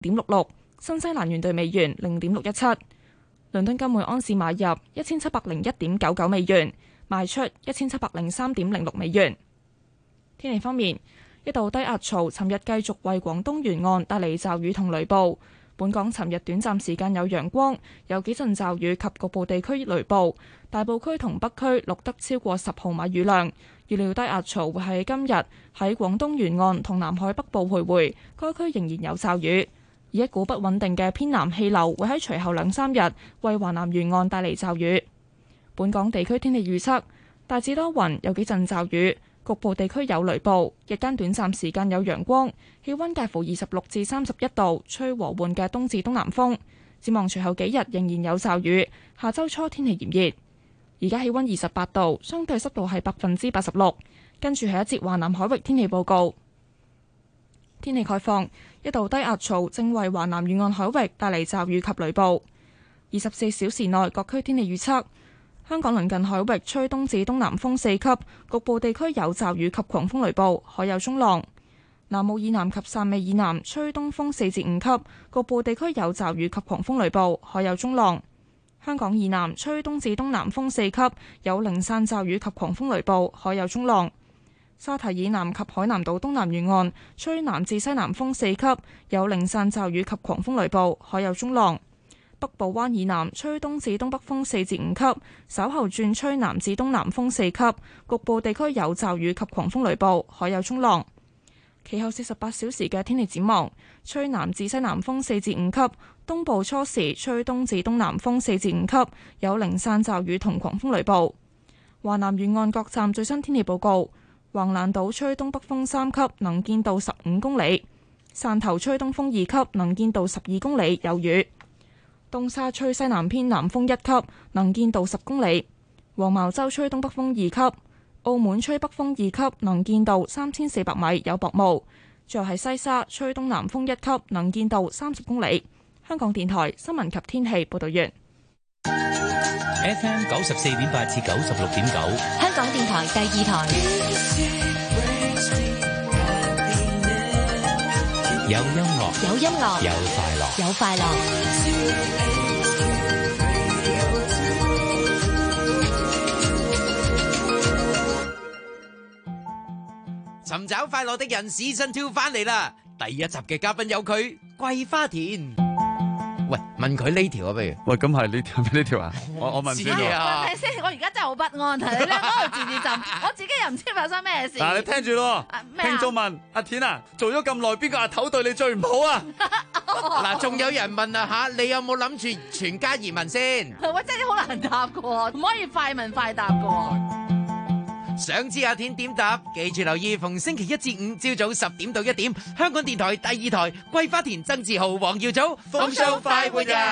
0.66，新西蘭元對美元0.617。倫敦金每安士買入1701.99美元，賣出1703.06美元。天氣方面，一道低壓槽尋日繼續為廣東沿岸帶嚟驟雨同雷暴。本港尋日短暫時間有陽光，有幾陣驟雨及局部地區雷暴。大埔區同北區錄得超過10毫米雨量。預料低壓槽會喺今日喺廣東沿岸同南海北部徘徊，該區仍然有驟雨。而一股不穩定嘅偏南氣流會喺隨後2-3日為華南沿岸帶嚟驟雨。本港地區天氣預測，大致多雲，有幾陣驟雨，局部地區有雷暴，日間短暫時間有陽光，氣溫介乎26至31度，吹和緩嘅東至東南風。展望隨後幾日仍然有驟雨，下周初天氣炎熱。而家氣溫28度，相對濕度係86%。跟住係一節華南海域天氣報告。天氣概況，一道低壓槽正為華南沿岸海域帶嚟驟雨及雷暴。24小時內各區天氣預測。香港鄰近海域吹東至東南風4級，局部地區有驟雨及狂風雷暴，海有中浪。南澳以南及汕尾以南吹東風4至5級，局部地區有驟雨及狂風雷暴，海有中浪。香港以南吹東至東南風4級，有零散驟雨及狂風雷暴，海有中浪。沙堤以南及海南島東南沿岸吹南至西南風4級，有零散驟雨及狂風雷暴，海有中浪。北部灣以南吹東至東北風4至5級，稍後轉吹南至東南風4級，局部地區有驟雨及狂風雷暴，海有中浪。其後48小時嘅天氣展望，吹南至西南風4至5級，東部初時吹東至東南風4至5級，有零散驟雨同狂風雷暴。華南沿岸各站最新天氣報告：橫瀾島吹東北風3級，能見度15公里；汕頭吹東風2級，能見度12公里，有雨。東沙吹西南偏南風1級，能見度10公里；黃茅洲吹東北風2級；澳門吹北風2級，能見度3400米，有薄霧。最後係西沙吹東南風1級，能見度30公里。香港電台新聞及天氣報道完。 FM 94.8至96.9， 香港電台第2台。 有音樂， 有音樂， 有快樂， 有快樂。 尋找快樂的人 Season 2翻嚟啦！第一集嘅嘉賓有佢桂花田。喂，問佢呢條啊，不如？ 喂，咁係呢條啊？我問先啊！ 係先，我而家真係好不安，你兩個喺度自浸，我自己又唔知發生咩事。 嗱，你聽住咯。聽眾問阿田啊，做咗咁耐，邊個阿頭對你最唔好啊？ 嗱，仲有人問啊吓，你有冇諗住全家移民先？ 喂，真係好難答噶，唔可以快問快答噶。 想知阿田點答？記住留意逢星期1至5朝早10點到1點，香港電台第2台桂花田曾志豪、黃耀祖豐收快活人。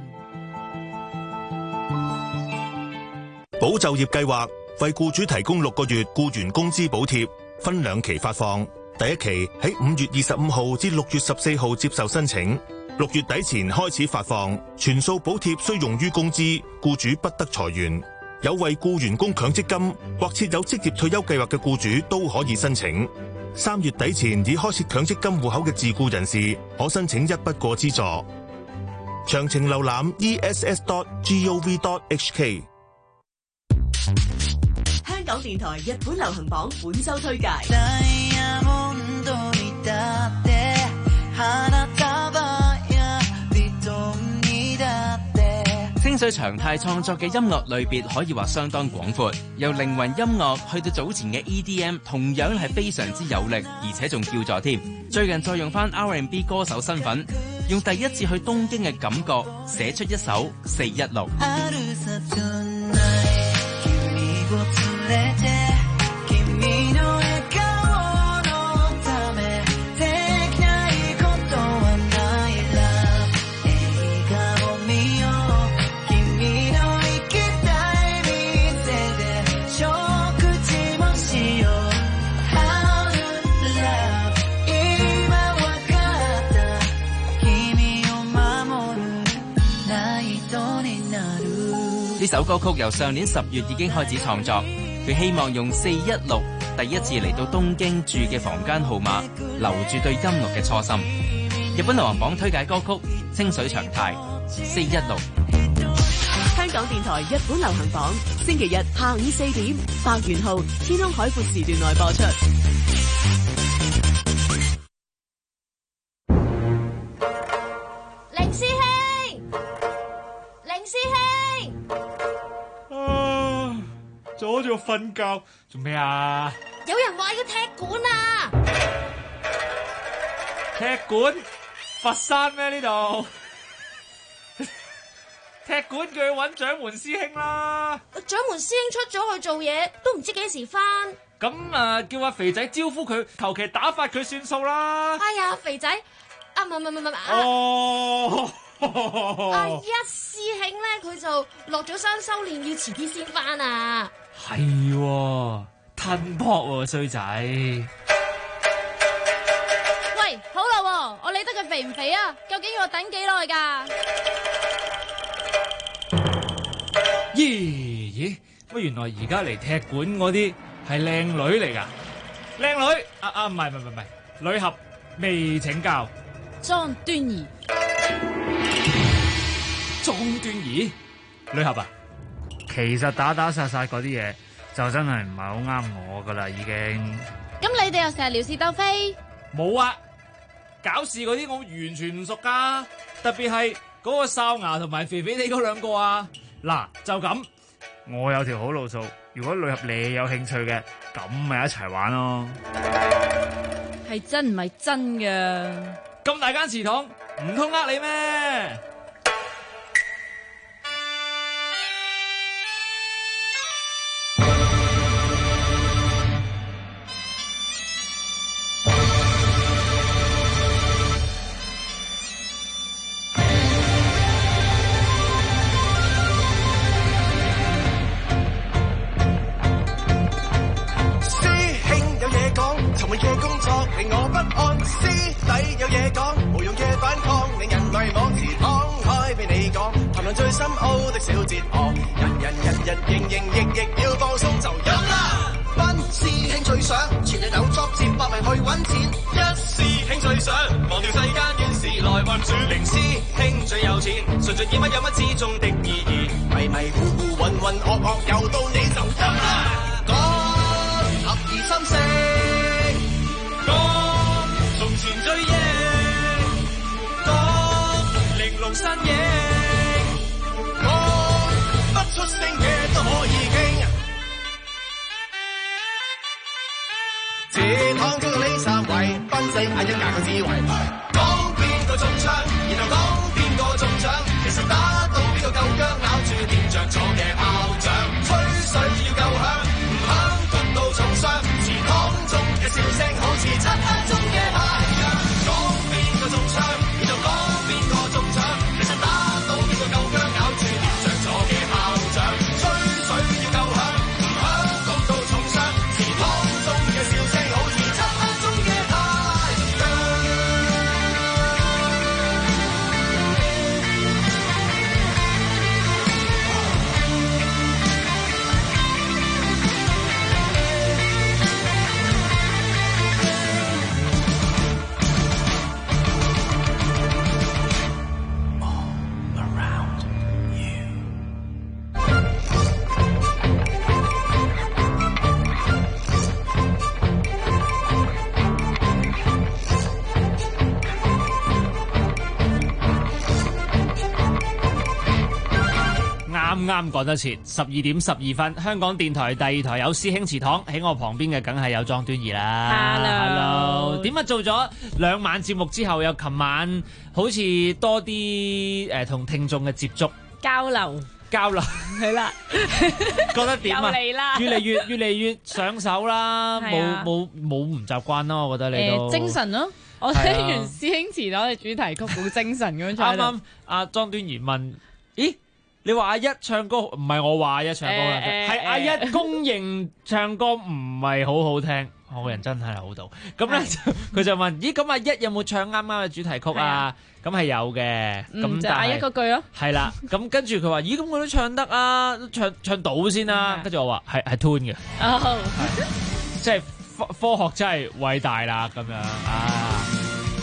保就業計劃為僱主提供6個月僱員工資補貼，分2期發放。第1期喺5月25號至6月14號接受申請，6月底前開始發放，全數補貼須用於工資，僱主不得裁員。有為僱員供強積金或設有職業退休計劃嘅僱主都可以申請。3月底前已開設強積金戶口嘅自僱人士可申請一筆過資助。詳情瀏覽 ess.gov.hk。 香港電台日本流行榜本周推介。 清水長太創作嘅音樂類別可以話相當廣闊，由靈魂音樂去到早前嘅 EDM， 同樣係非常之有力，而且仲叫座添。最近再用翻 R&B 歌手身份，用第一次去東京嘅感覺，寫出一首416。呢首歌曲由上年10月已經開始創作，佢希望用416第一次嚟到東京住嘅房間號碼，留住對音樂嘅初心。 日本流行榜推介歌曲《清水長太》416。 香港電台日本流行榜，星期日下午4點，白元號天空海闊時段內播出。 凌師兄，凌師兄， 阻住我瞓覺，做咩啊？ 有人話要踢館啊！ 踢館？佛山咩呢度？踢館叫佢揾掌門師兄啦。 掌門師兄出咗去做嘢，都唔知幾時翻。 咁叫阿肥仔招呼佢，求其打發佢算數啦。 哎呀，肥仔，唔係。 哦。 一師兄咧，佢就落咗山修煉，要遲啲先翻啊。 係喎，吞撲喎衰仔。 喂，好啦，我理得佢肥唔肥啊？究竟要我等幾耐噶？ 咦？乜原來而家嚟踢館嗰啲係靚女嚟噶？靚女？唔係，女俠未請教。 莊端儀， 莊端儀，女俠啊？其實打殺嗰啲嘢就真係唔係好啱我噶啦，已經。 咁你哋又成日撩是鬥非？ 冇啊，搞事嗰啲我完全唔熟噶，特別係嗰個哨牙同埋肥肥哋嗰兩個啊。嗱，就咁，我有條好路數，如果女俠你有興趣嘅，咁咪一齊玩咯。 係真唔係真㗎？ 咁大間祠堂，唔通呃你咩？ 令我不安，師弟有嘢講，無用嘅反抗，令人迷惘。祠堂開俾你講，談論最深奧的小哲學，人營役要放鬆就飲啦。班師兄最想，全日有作接百名去揾錢。一師兄最想，忘掉世間怨事來運轉。零師兄最有錢，順盡意乜有乜之中的意義。迷糊混噩又到你就飲啦。講合二三四。從前追憶，講玲瓏山影，講不出聲嘅都可以傾。祠堂中嘅呢三位，分四眼一格嘅智慧。講邊個中槍，然後講邊個中獎，其實打到邊個夠薑，咬住點着咗嘅炮仗。吹水要夠響，唔響焗到重傷。祠堂中嘅笑聲好似漆黑中嘅太陽。講邊個中槍，然後講邊個中獎，其實打到邊個夠薑，咬住點着咗嘅炮仗。吹水要夠響，唔響焗到重傷。祠堂中嘅笑聲好似漆黑中嘅太陽。 啱講得切，12點12分，香港電台第二台有師兄祠堂，喺我旁邊嘅梗係有莊端儀啦。Hello，點解做咗2晚節目之後，有琴晚好似多啲同聽眾嘅接觸交流係啦，覺得點啊？越嚟越上手啦，冇唔習慣咯，我覺得你都精神咯。我聽完師兄祠堂嘅主題曲，好精神咁樣。啱啱阿莊端儀問，咦？你話阿一唱歌唔係我話阿一唱歌啦，係阿一公認唱歌唔係好好聽，我個人真係好到。咁咧佢就問：咦，咁阿一有冇唱啱啱嘅主題曲啊？咁係有嘅，咁就阿一嗰句咯。 係啦，咁跟住佢話：咦，咁我都唱得啊，唱到先啦。跟住我話係 tune 嘅，即係科學真係偉大啦咁樣啊！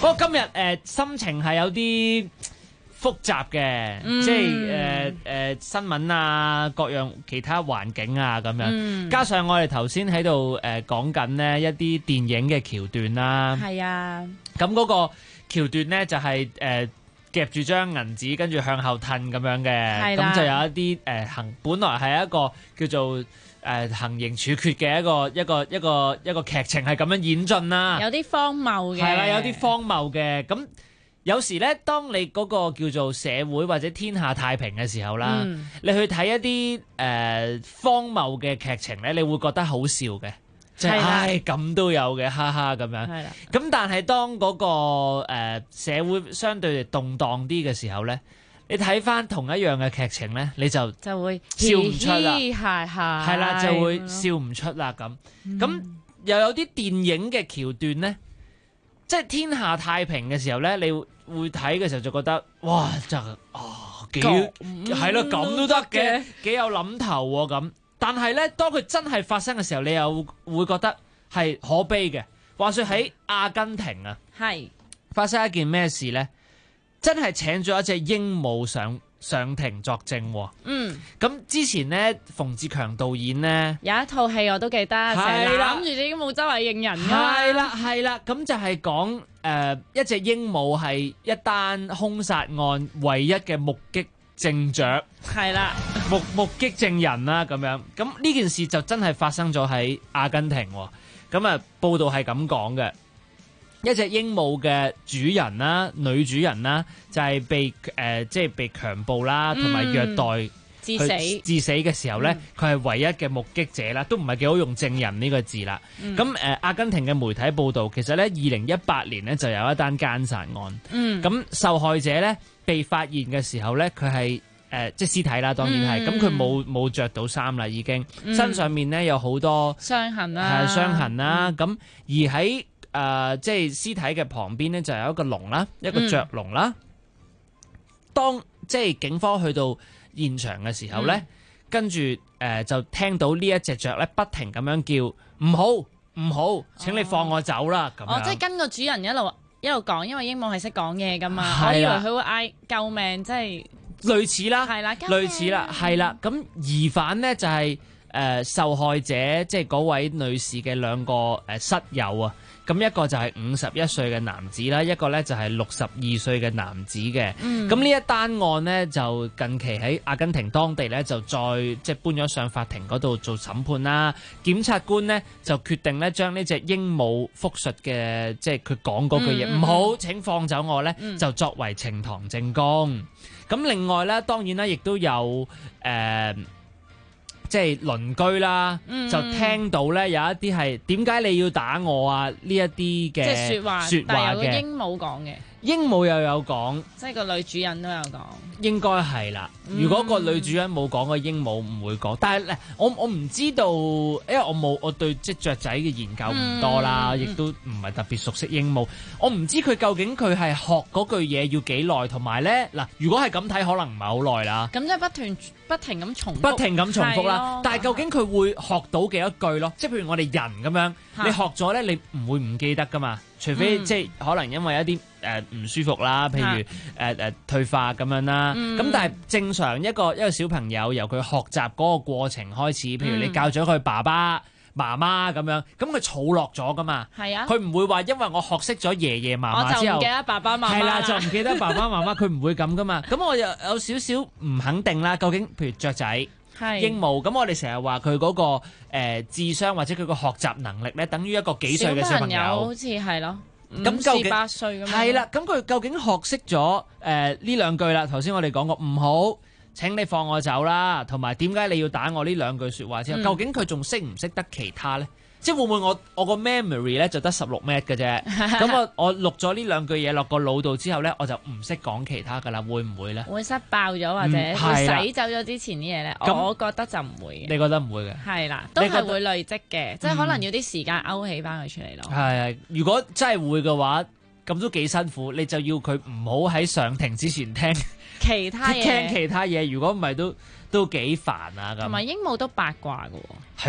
不過今日心情係有啲複雜嘅，即係新聞啊，各樣其他環境啊咁樣，加上我哋頭先喺度講緊呢一啲電影嘅橋段啦， 係啊， 咁嗰個橋段呢就係夾住張銀紙跟住向後褪咁樣嘅，咁就有一啲本來係一個叫做行刑處決嘅一個劇情係咁樣演進啦， 有啲荒謬嘅， 係啦，有啲荒謬嘅咁。有時咧，當你嗰個叫做社會或者天下太平嘅時候啦，你去睇一啲荒謬嘅劇情咧，你會覺得好笑嘅，即係唉咁都有嘅，哈哈咁樣。係啦。咁但係當嗰個社會相對地動盪啲嘅時候咧，你睇翻同一樣嘅劇情咧，你就會笑唔出啦，係啦，就會笑唔出啦咁。咁又有啲電影嘅橋段咧，即係天下太平嘅時候咧，你會睇嘅時候就覺得哇，就幾係咯，咁都得嘅，幾有諗頭喎咁。但係咧，當佢真係發生嘅時候，你又會覺得係可悲嘅。話說喺阿根廷啊，係發生一件咩事咧？真係請咗一隻鸚鵡上庭作證喎。咁之前咧，馮志強導演咧有一套戲我都記得，成日攬住隻鸚鵡周圍認人㗎。 係啦，咁就係講一隻鸚鵡係一單兇殺案唯一嘅目擊證著，係啦，目擊證人啦咁樣。咁呢件事就真係發生咗喺阿根廷喎。咁啊，報道係咁講嘅。一隻鸚鵡嘅主人啦，女主人啦，就係被即係被強暴啦，同埋虐待致死嘅時候咧，佢係唯一嘅目擊者啦，都唔係幾好用證人呢個字啦。咁阿根廷嘅媒體報道，其實咧2018年咧就有一單姦殺案。咁受害者咧被發現嘅時候咧，佢係即係屍體啦，當然係。咁佢冇着到衫啦，已經身上面咧有好多傷痕啦， 咁而喺即係屍體嘅旁邊咧，就有一個籠啦，一個雀籠啦。當即係警方去到現場嘅時候咧，跟住就聽到呢一隻雀咧不停咁樣叫唔好，請你放我走啦咁樣。 即係跟個主人一路講，因為鸚鵡係識講嘢噶嘛。我以為佢會嗌救命，即係類似啦， 係啦， 類似啦，係啦。咁疑犯咧就係受害者，即係嗰位女士嘅兩個室友啊。咁一個就係51歲嘅男子啦，一個咧就係62歲嘅男子嘅。咁呢一單案呢，就近期喺阿根廷當地咧就再即係搬咗上法庭嗰度做審判啦。檢察官呢，就決定咧將呢隻鸚鵡複述嘅即係佢講嗰句嘢唔好請放走我咧，就作為呈堂證供。咁另外咧，當然啦，亦都有即係鄰居啦，就聽到咧有一啲係點解你要打我啊？呢一啲嘅即係説話，但係有個鸚鵡講嘅， 鸚鵡又有講， 即係個女主人都有講， 應該係啦。如果個女主人冇講，個鸚鵡唔會講。但係我唔知道，因為我對即係雀仔嘅研究唔多啦，亦都唔係特別熟悉鸚鵡。我唔知佢究竟佢係學嗰句嘢要幾耐，同埋咧嗱，如果係咁睇，可能唔係好耐啦。 咁即係不停咁重複啦。但係究竟佢會學到幾多句咯？即係譬如我哋人咁樣，你學咗咧，你唔會唔記得噶嘛？除非即係可能因為一啲唔舒服啦，譬如退化咁樣啦。咁但係正常一個小朋友由佢學習嗰個過程開始，譬如你教咗佢爸爸媽媽咁樣，咁佢儲落咗噶嘛。係啊，佢唔會話因為我學識咗爺爺嫲嫲之後， 我就唔記得爸爸媽媽。 係啦，就唔記得爸爸媽媽，佢唔會咁噶嘛。咁我又有少少唔肯定啦。究竟譬如雀仔、鸚鵡，咁我哋成日話佢嗰個智商或者佢個學習能力咧，等於一個幾歲嘅小朋友， 好似係咯。 咁究竟 8歲咁樣？ 係啦，咁佢究竟學識咗呢兩句啦？頭先我哋講過唔好，請你放我走啦，同埋點解你要打我呢兩句説話之後，究竟佢仲識唔識得其他咧？即係會唔會我個 memory 咧就得16 M 嘅啫？咁我錄咗呢兩句嘢落個腦度之後咧，我就唔識講其他噶啦，會唔會咧？ 會塞爆咗或者會洗走咗之前啲嘢咧？我覺得就唔會嘅。 你覺得唔會嘅？ 係啦，都係會累積嘅，即係可能要啲時間勾起翻佢出嚟咯。 係，如果真係會嘅話，咁都幾辛苦。你就要佢唔好喺上庭之前聽其他嘢， 聽其他嘢。如果唔係都幾煩啊咁。 同埋鸚鵡都八卦嘅喎。 係咩？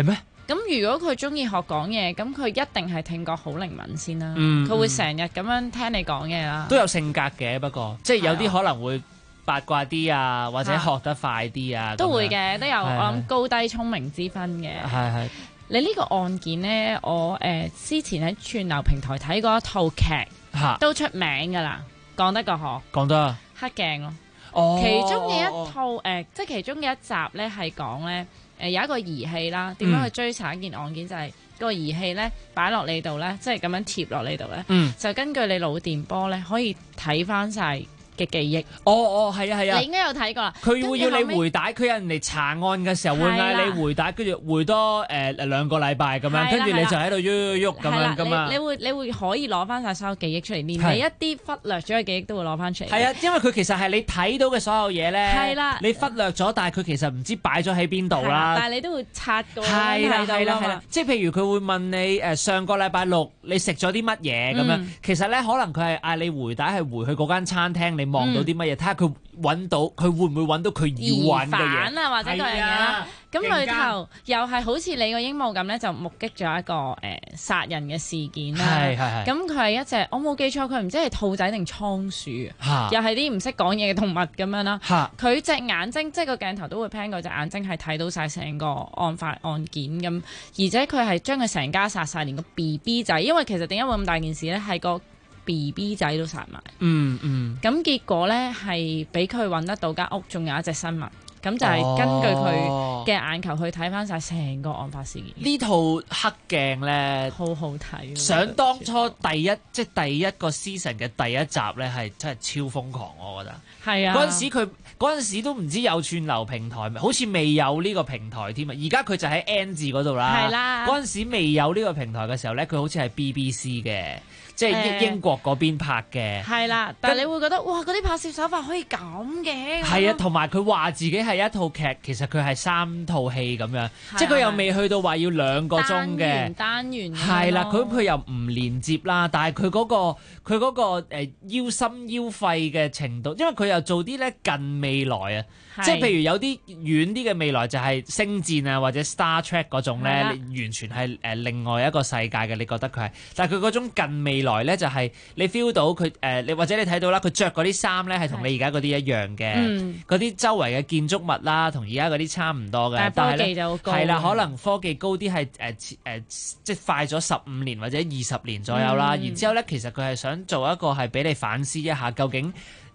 咁如果佢中意學講嘢，咁佢一定係聽覺好靈敏先啦。佢會成日咁樣聽你講嘢啦。 都有性格嘅，不過即係有啲可能會八卦啲啊，或者學得快啲啊， 都會嘅，都有我諗高低聰明之分嘅。 係。 你呢個案件呢，我之前喺串流平台睇過一套劇，都出名㗎啦，講得個可講得黑鏡咯。 哦， 其中嘅一套即係其中嘅一集呢，係講呢，有一個儀器啦，點樣去追查一件案件，就係個儀器呢擺落你度呢，即係咁樣貼落你度呢，就根據你腦電波呢，可以睇翻晒嘅記憶。係啊，你應該有睇過啦。 佢會要你回帶，佢有人嚟查案嘅時候會嗌你回帶，跟住回多2個禮拜咁樣，跟住你就喺度喐咁樣噶嘛。 你會可以攞翻晒所有記憶出嚟，連你一啲忽略咗嘅記憶都會攞翻出嚟。 係啊，因為佢其實係你睇到嘅所有嘢咧，係啦，你忽略咗，但係佢其實唔知擺咗喺邊度啦。 但係你都會察覺。 係啦，即係譬如佢會問你上個禮拜6你食咗啲乜嘢咁樣，其實咧可能佢係嗌你回帶係回去嗰間餐廳，你望到啲乜嘢，睇下佢揾到，佢會唔會揾到佢要揾嘅嘢啊，或者嗰樣嘢啦。咁裏頭又係好似你個鸚鵡咁咧，就目擊咗一個殺人嘅事件啦。咁佢係一隻，我冇記錯，佢唔知係兔仔定倉鼠，又係啲唔識講嘢嘅動物咁樣啦。佢隻眼睛，即係個鏡頭都會 pan 過隻眼睛，係睇到晒成個案發案件咁，而且佢係將佢成家殺晒，連個 BB 仔，因為其實點解會咁大件事咧？係個BB 仔都殺埋，咁結果呢，係俾佢揾得到間屋，仲有一隻生物，咁就係根據佢嘅眼球去睇翻晒成個案發事件。 呢套黑鏡呢， 好好睇。 想當初第一個 season 嘅第一集呢，係真係超瘋狂，我覺得。係啊，嗰陣時都唔知有串流平台，好似未有呢個平台添啊！而家佢就喺 N 字嗰度啦。係啦，嗰陣時未有呢個平台嘅時候呢，佢好似係 BBC 嘅。即係英國嗰邊拍嘅， 係啦，但係你會覺得哇，嗰啲拍攝手法可以咁嘅， 係啊，同埋佢話自己係一套劇，其實佢係3套戲咁樣，即係佢又未去到話要2個鐘嘅單元， 係啦，佢又唔連接啦，但係佢嗰個腰心腰肺嘅程度，因為佢又做啲咧近未來啊。即係譬如有啲遠啲嘅未來就係星戰啊或者 Star Trek 嗰種咧，你完全係另外一個世界嘅，你覺得佢係，但係佢嗰種近未來咧就係你 feel 到佢你或者你睇到啦，佢着嗰啲衫咧係同你而家嗰啲一樣嘅，嗰啲周圍嘅建築物啦同而家嗰啲差唔多嘅，但係科技就好高，係啦，可能科技高啲係即係快咗15年或者20年左右啦，然之後咧其實佢係想做一個係俾你反思一下究竟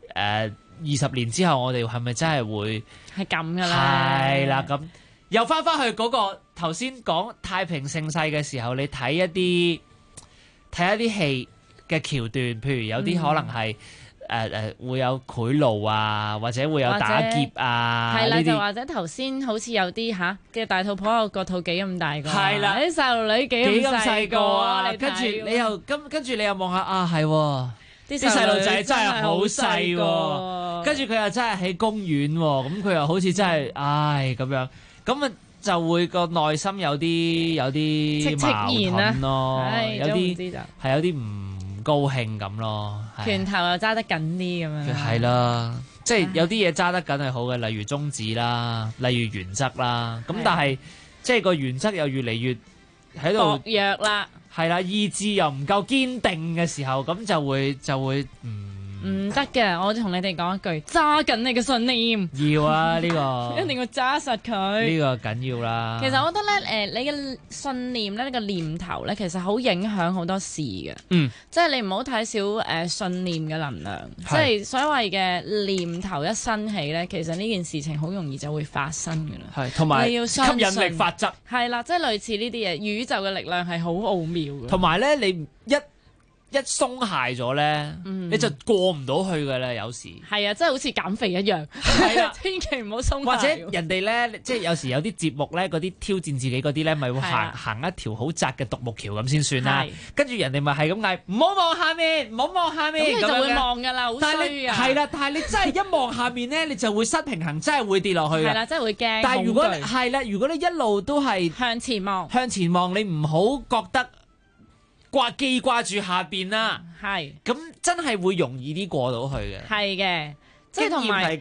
20年之後，我哋係咪真係會係咁噶啦？ 係啦，咁又翻返去嗰個頭先講太平盛世嘅時候，你睇一啲戲嘅橋段，譬如有啲可能係會有賄賂啊，或者會有打劫啊， 係啦，就或者頭先好似有啲嘅大肚婆個肚幾咁大個， 係啦， 啲細路女幾咁細個啊， 跟住你又望下啊，係喎。啲細路仔真係好細喎，跟住佢又真係喺公園喎，咁佢又好似真係唉咁樣，咁啊就會個內心有啲矛盾咯，有啲唔高興咁咯， 拳頭又揸得緊啲咁樣。 係啦，即係有啲嘢揸得緊係好嘅，例如宗旨啦，例如原則啦，咁但係即係個原則又越嚟越喺度薄弱啦。 係啦，意志又唔夠堅定嘅時候，咁就會唔得嘅。我同你哋講一句，揸緊你嘅信念。 要啊，呢個一定要揸實佢。 呢個緊要啦。 其實我覺得咧，你嘅信念咧，呢個念頭咧，其實好影響好多事嘅。即係你唔好睇少信念嘅能量。即係所謂嘅念頭一生起咧，其實呢件事情好容易就會發生㗎啦。 係，同埋你要吸引力法則。係啦，即係類似呢啲嘢，宇宙嘅力量係好奧妙嘅。 同埋咧，你一鬆懈咗咧，你就過唔到去㗎啦。有時係啊，即係好似減肥一樣，係啊，千祈唔好鬆懈。 或者人哋咧，即係有時有啲節目咧，嗰啲挑戰自己嗰啲咧，咪會行一條好窄嘅獨木橋咁先算啦。跟住人哋咪係咁嗌，唔好望下面，唔好望下面， 咁你就會望㗎啦，好衰啊！ 係啦，但係你真係一望下面咧，你就會失平衡，真係會跌落去㗎。 係啦，真係會驚。 但係如果你一路都係向前望， 你唔好覺得記掛住下邊啦，咁真係會容易啲過到去嘅。 係嘅，即係同埋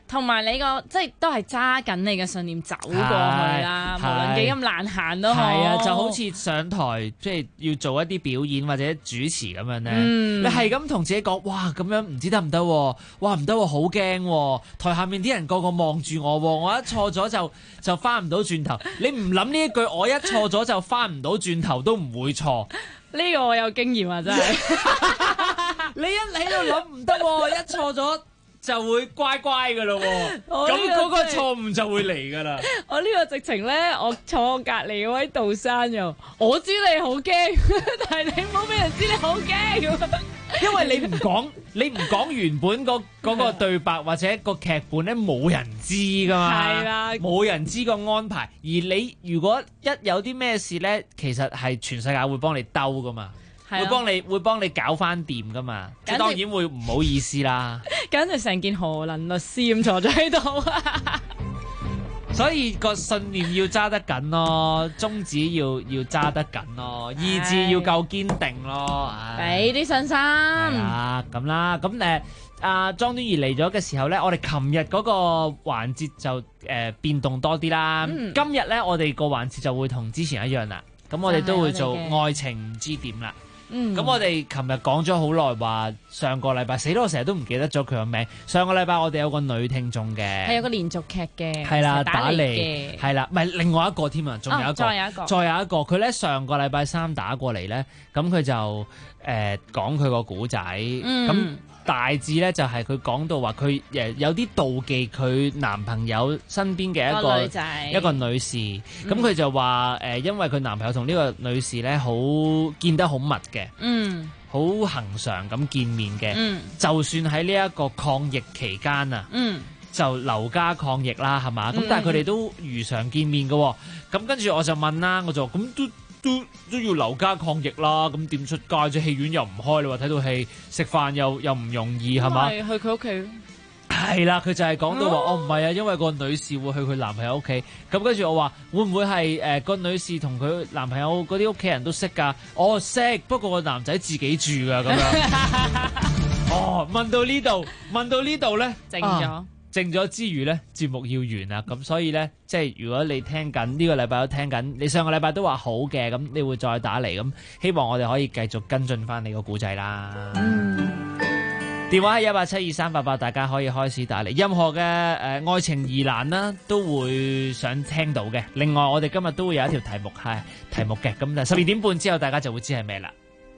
同埋你個即係都係揸緊你嘅信念走過去啦，無論幾咁難行都好。 係啊，就好似上台即係要做一啲表演或者主持咁樣咧，你係咁同自己講，哇咁樣唔知得唔得？哇唔得喎，好驚喎！台下面啲人個個望住我，我一錯咗就翻唔到轉頭。你唔諗呢一句，我一錯咗就翻唔到轉頭都唔會錯。 呢個我有經驗啊，真係。 你一喺度諗唔得喎，一錯咗就會乖乖噶咯喎，咁嗰個錯誤就會嚟噶啦。 我呢個直情咧，我坐我隔離嗰位杜生又，我知你好驚，但係你唔好俾人知你好驚。 因為你唔講原本嗰個對白或者個劇本咧，冇人知噶嘛。係啦，冇人知個安排。而你如果一有啲咩事咧，其實係全世界會幫你兜噶嘛。會幫你搞翻掂噶嘛，即係當然會唔好意思啦。 簡直成件何能律師咁坐咗喺度啊！ 所以個信念要揸得緊咯，宗旨要揸得緊咯，意志要夠堅定咯。 俾啲信心。係啊，咁啦，咁阿莊端儀嚟咗嘅時候咧，我哋琴日嗰個環節就變動多啲啦。今日咧，我哋個環節就會同之前一樣啦。咁我哋都會做愛情唔知點啦。咁我哋琴日講咗好耐，話上個禮拜死咯，我成日都唔記得咗佢個名。上個禮拜我哋有個女聽眾嘅， 係有個連續劇嘅， 係啦，打嚟嘅，係啦，唔係另外一個添啊，仲有一個，再有一個，佢咧上個禮拜三打過嚟咧，咁佢就講佢個古仔，咁大致咧就係佢講到話佢有啲妒忌佢男朋友身邊嘅一個女士，咁佢就話因為佢男朋友同呢個女士咧好見得好密嘅，好恆常咁見面嘅，就算喺呢一個抗疫期間啊，就留家抗疫啦，係嘛？咁但係佢哋都如常見面嘅，咁跟住我就問啦，我就話咁都要留家抗疫啦，咁點出街啫？戲院又唔開，你話睇到戲食飯又唔容易係嘛？ 去佢屋企。 係啦，佢就係講到話，唔係啊，因為個女士會去佢男朋友屋企，咁跟住我話會唔會係個女士同佢男朋友嗰啲屋企人都識㗎？我識，不過個男仔自己住㗎咁樣。問到呢度咧，靜咗之餘咧，節目要完啦，咁所以咧，即係如果你聽緊呢個禮拜都聽緊，你上個禮拜都話好嘅，咁你會再打嚟，咁希望我哋可以繼續跟進翻你個故仔啦。電話係1872388，大家可以開始打嚟，任何嘅愛情疑難啦，都會想聽到嘅。另外，我哋今日都會有一條題目嘅，咁就12點半之後，大家就會知係咩啦。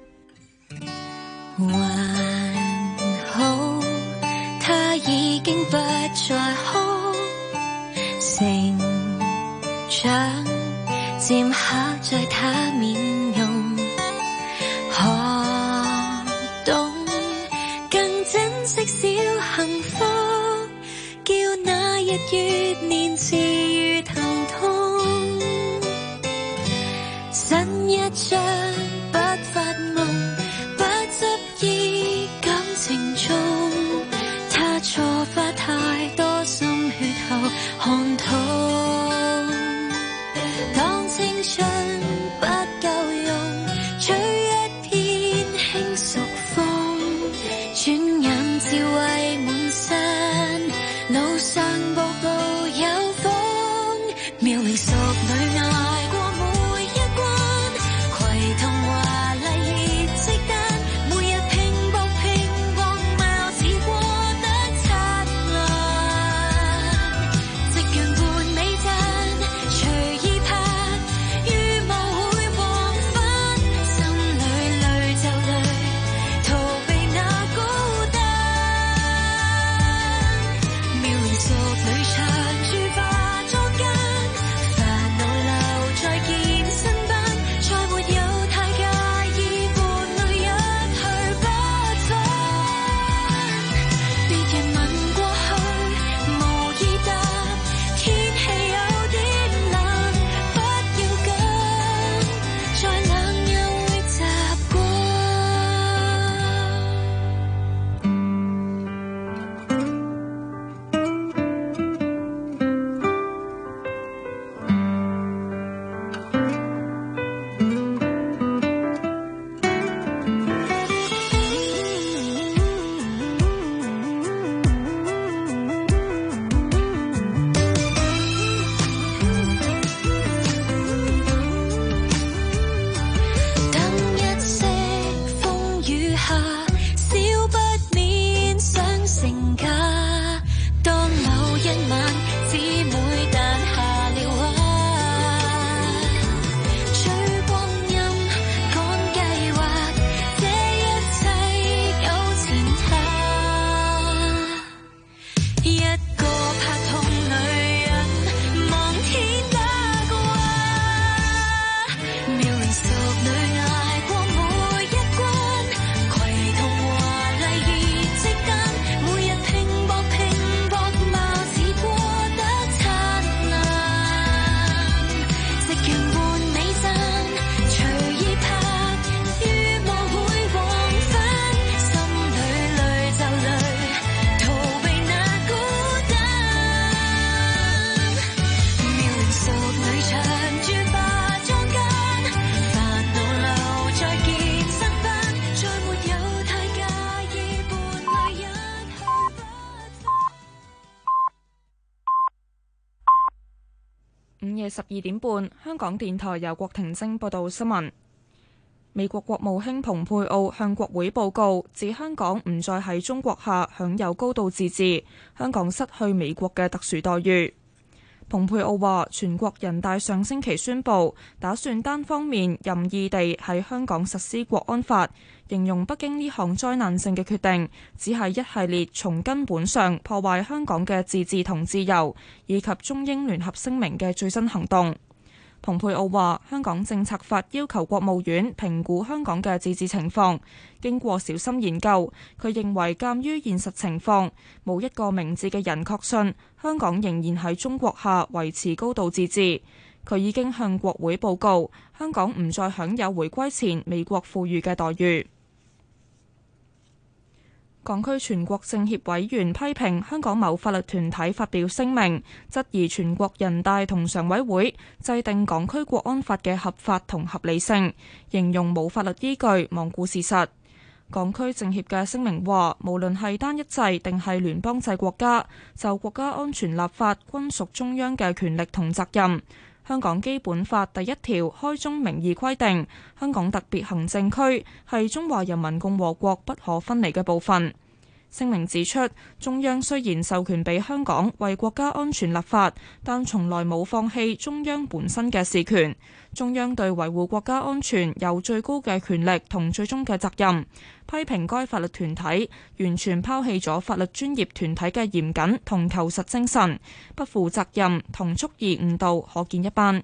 還好，他已經不再哭，成長漸刻在他面容，學懂更珍惜小幸福，叫那日月年遲如疼痛，新一張不發夢，不執意感情中，他錯花太多心血後看痛，當青春不夠用，吹一片輕熟風，轉眼智慧滿身，路上步步有風。 午夜12點半，香港電台由郭婷晶報道新聞。美國國務卿蓬佩奧向國會報告，指香港唔再喺中國下享有高度自治，香港失去美國嘅特殊待遇。蓬佩奧話，全國人大上星期宣布，打算單方面任意地喺香港實施國安法，形容北京呢項災難性嘅決定，只係一系列從根本上破壞香港嘅自治同自由，以及中英聯合聲明嘅最新行動。蓬佩奧話，香港政策法要求國務院評估香港嘅自治情況，經過小心研究，佢認為鑑於現實情況，冇一個明智嘅人確信香港仍然喺中國下維持高度自治。佢已經向國會報告，香港唔再享有回歸前美國賦予嘅待遇。港區全國政協委員批評香港某法律團體發表聲明，質疑全國人大同常委會制定港區國安法嘅合法同合理性，形容冇法律依據，罔顧事實。港區政協嘅聲明話，無論係單一制定係聯邦制國家，就國家安全立法均屬中央嘅權力同責任。香港基本法第1條開宗明義規定，香港特別行政區係中華人民共和國不可分離嘅部分。聲明指出，中央雖然授權俾香港為國家安全立法，但從來冇放棄中央本身嘅事權。中央對維護國家安全有最高嘅權力同最終嘅責任。批評該法律團體完全拋棄咗法律專業團體嘅嚴謹同求實精神，不負責任同蓄意誤導，可見一斑。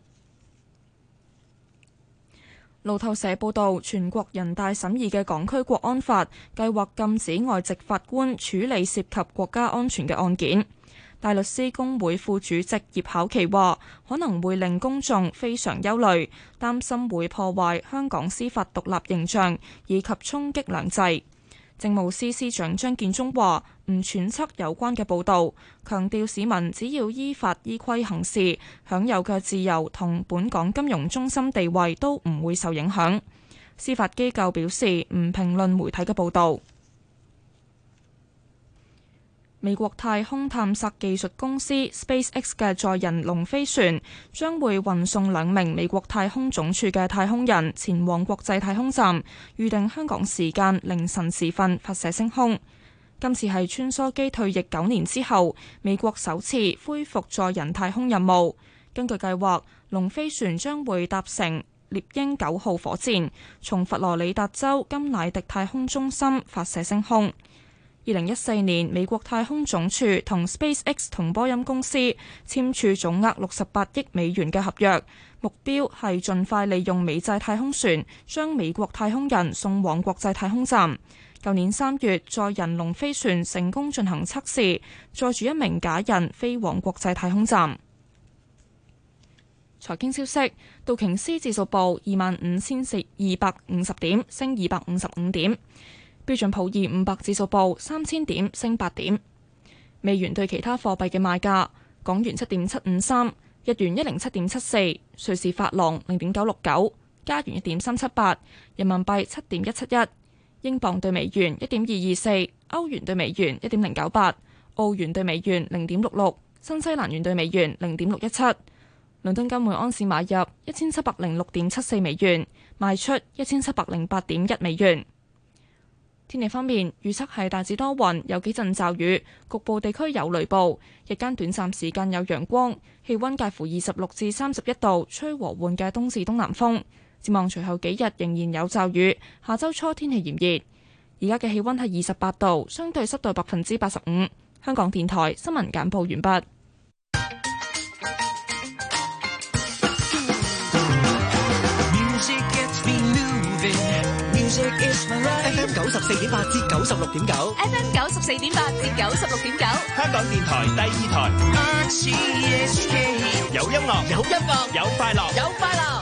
路透社報道，全國人大審議嘅港區國安法計劃禁止外籍法官處理涉及國家安全嘅案件。大律師公會副主席葉巧琪話，可能會令公眾非常憂慮，擔心會破壞香港司法獨立形象以及衝擊良制。政務司司長張建宗話唔揣測有關嘅報導，強調市民只要依法依規行事，享有嘅自由同本港金融中心地位都唔會受影響。司法機構表示唔評論媒體嘅報導。美國太空探索技術公司 SpaceX 嘅載人龍飛船將會運送2名美國太空總署嘅太空人前往國際太空站，預定香港時間凌晨時分發射升空。今次係穿梭機退役9年之後，美國首次恢復載人太空任務。根據計劃，龍飛船將會搭乘獵鷹9號火箭，從佛羅里達州甘迺迪太空中心發射升空。2014年，美國太空總署同 SpaceX 同波音公司簽署總額68億美元嘅合約，目標係盡快利用美製太空船將美國太空人送往國際太空站。舊年3月，載人龍飛船成功進行測試，載住1名假人飛往國際太空站。財經消息，道瓊斯指數報25,250點，升255點。標準普爾500指數報3000點，升8點。美元對其他貨幣嘅賣價：港元7.753，日元107.74，瑞士法郎0.969，加元1.378，人民幣7.171，英鎊對美元1.224，歐元對美元1.098，澳元對美元0.66，新西蘭元對美元0.617。倫敦金每安士買入1706.74美元，賣出1708.1美元。天氣方面，預測係大致多雲，有幾陣驟雨，局部地區有雷暴。日間短暫時間有陽光，氣溫介乎26至31度，吹和緩嘅東至東南風。展望隨後幾日仍然有驟雨，下周初天氣炎熱。而家嘅氣溫係28度，相對濕度85%。香港電台新聞簡報完畢。 FM 94.8至96.9 ，FM 94.8至96.9， 香港電台第2台。有音樂，有音樂，有快樂，有快樂。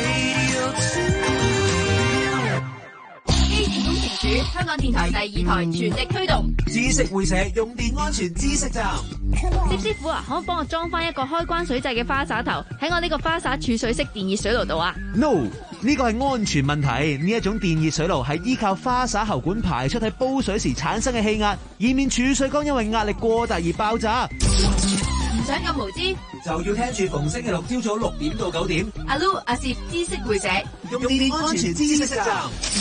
機電工程署，香港電台第2台全力推動知識會社用電安全知識站。 葉師傅啊，可唔可以幫我裝翻一個開關水掣嘅花灑頭喺我呢個花灑儲水式電熱水爐度啊 ？No， 呢個係安全問題。呢一種電熱水爐係依靠花灑喉管排出喺煲水時產生嘅氣壓，以免儲水缸因為壓力過大而爆炸。 想咁無知， 就要聽住逢星期六朝早6點到9點， 阿 Lu 阿攝知識會社用電安全知識站。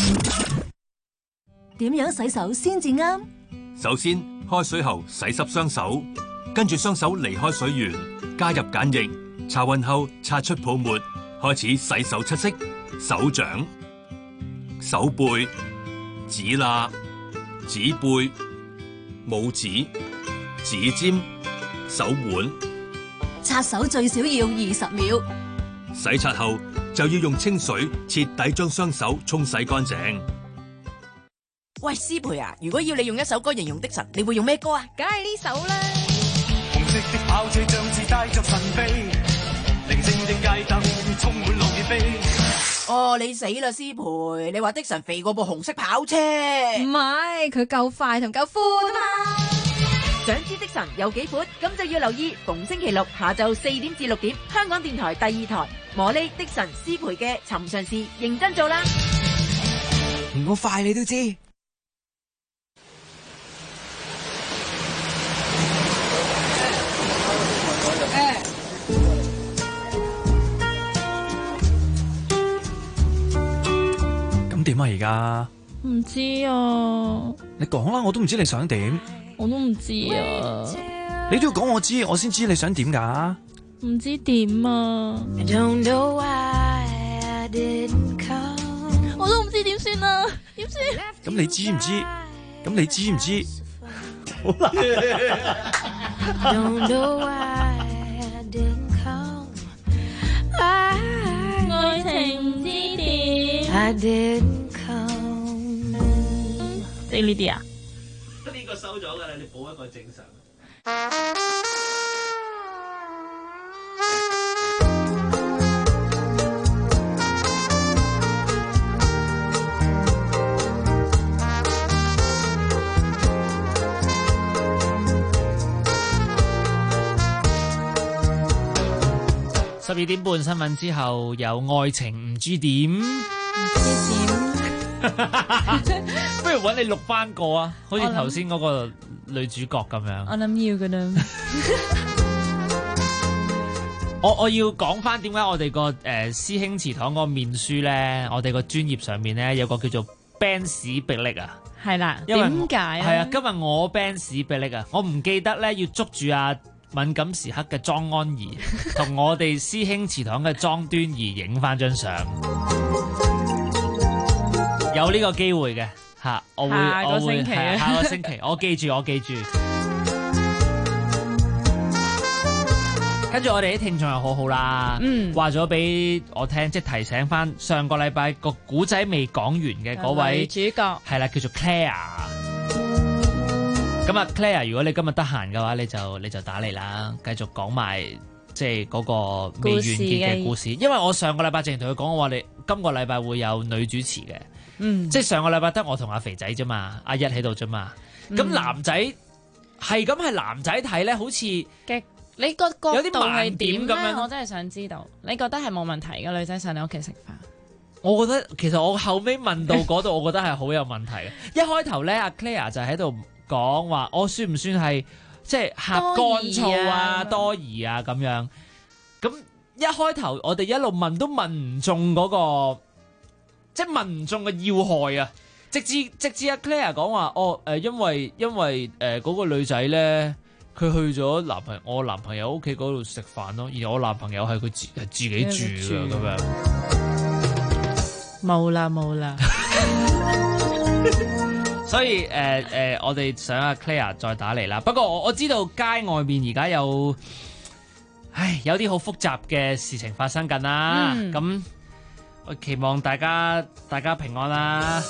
點樣洗手先至啱？ 首先，開水後洗濕雙手，跟住雙手離開水源，加入鹼液，擦勻後擦出泡沫，開始洗手七式：手掌、手背、指罅、指背、拇指、指尖、手腕。 擦手最少要20秒。 洗擦後就要用清水徹底將雙手沖洗乾淨。 喂，思培啊，如果要你用一首歌形容的神，你會用咩歌啊？ 梗係呢首啦。 紅色的跑車像是帶着神秘，寧靜的街燈充滿綠葉飛。 哦，你死啦，思培！你話的神肥過部紅色跑車？ 唔係，佢夠快同夠闊啊嘛。 想知的神有幾闊？咁就要留意逢星期六下晝4點至6點，香港電台第2台魔力的神思培嘅尋常事，認真做啦！ 連我快你都知。 咁點啊？而家唔知啊。 你講啦，我都唔知你想點。 我都唔知啊。 你都要講我知，我先知你想點㗎。 唔知點啊。我都唔知點算啊，點算？ 咁你知唔知？咁你知唔知？好啦。 愛情唔知點。即係呢啲啊？ 呢個收咗㗎啦，你補一個正常。12點半新聞之後，有愛情唔知點，不如揾你錄翻個啊，好似頭先嗰個女主角咁樣。 我諗要噶啦。 我要講翻點解我哋個師兄祠堂個面書咧，我哋個專頁上面咧有個叫做 Benz 比力啊。 係啦， 點解啊？ 係啊，今日我 Benz 比力啊，我唔記得咧要捉住啊敏感時刻嘅莊安儀同我哋師兄祠堂嘅莊端儀影翻張相，有呢個機會嘅嚇，我會下個星期，我記住。跟住我哋啲聽眾又好好啦，話咗俾我聽，即係提醒翻上個禮拜個古仔未講完嘅嗰位主角， 係啦，叫做 Claire。咁啊 ，Claire， 如果你今日得閒嘅話，你就打嚟啦，繼續講埋即係嗰個未完結嘅故事。因為我上個禮拜正同佢講，我話你今個禮拜會有女主持嘅，即係上個禮拜得我同阿肥仔啫嘛，阿一喺度啫嘛。咁男仔係咁係男仔睇咧，好似你個角有啲度係點咁樣， 我真係想知道。你覺得係冇問題嘅女仔上你屋企食飯？ 我覺得其實我後尾問到嗰度，我覺得係好有問題嘅。一開頭咧，阿 Claire 就喺度講話，我算唔算係即係呷乾醋啊、多疑啊咁樣？咁一開頭我哋一路問都問唔中嗰個，即係問唔中嘅要害啊！直至阿 Claire 講話，因為嗰個女仔咧。佢去咗我男朋友屋企嗰度食飯咯，而我男朋友係佢自己住嘅咁樣。 冇啦。 所以我哋想阿 Claire 再打嚟啦。不過我知道街外面而家有啲好複雜嘅事情發生緊啦。咁我期望大家平安啦。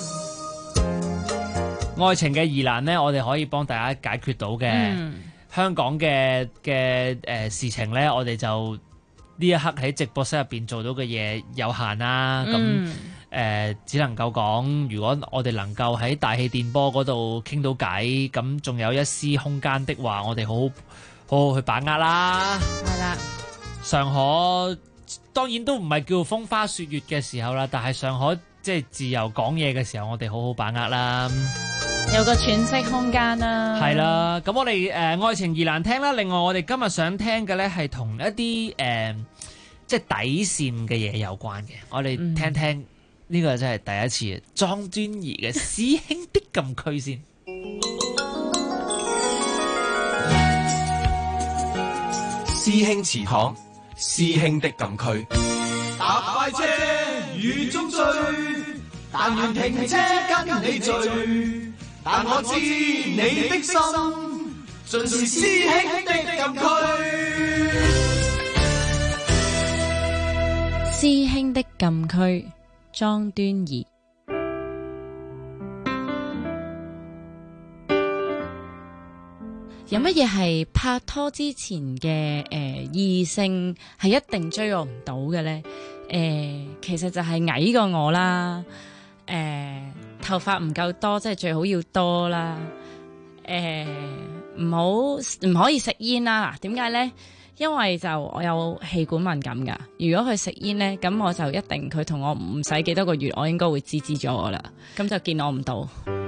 愛情嘅疑難呢，我哋可以幫大家解決到嘅。香港嘅事情咧，我哋就呢一刻喺直播室入邊做到嘅嘢有限啦。咁只能夠講，如果我哋能夠喺大氣電波嗰度傾到偈，咁仲有一絲空間的話，我哋好好去把握啦。 係啦， 尚可當然都唔係叫風花雪月嘅時候啦，但係尚可即係自由講嘢嘅時候，我哋好好把握啦。 有個喘息空間啦。 係啦，咁我哋愛情疑難聽啦。另外我哋今日想聽嘅咧係同一啲即係底線嘅嘢有關嘅。我哋聽聽呢個真係第一次莊端儀嘅《師兄的禁區》先。 師兄祠堂，師兄的禁區。搭快車雨中追，但願停車跟你聚。但我知你的心，盡是師兄的禁區。 師兄的禁區，莊端儀。有乜嘢係拍拖之前嘅異性係一定追我唔到嘅呢？其實就係矮過我啦，頭髮唔夠多，即係最好要多啦，唔可以食煙啦。嗱，點解呢？因為就我有氣管敏感噶，如果佢食煙呢，咁我就一定佢同我唔使幾多個月，我應該會知咗我啦，咁就見我唔到。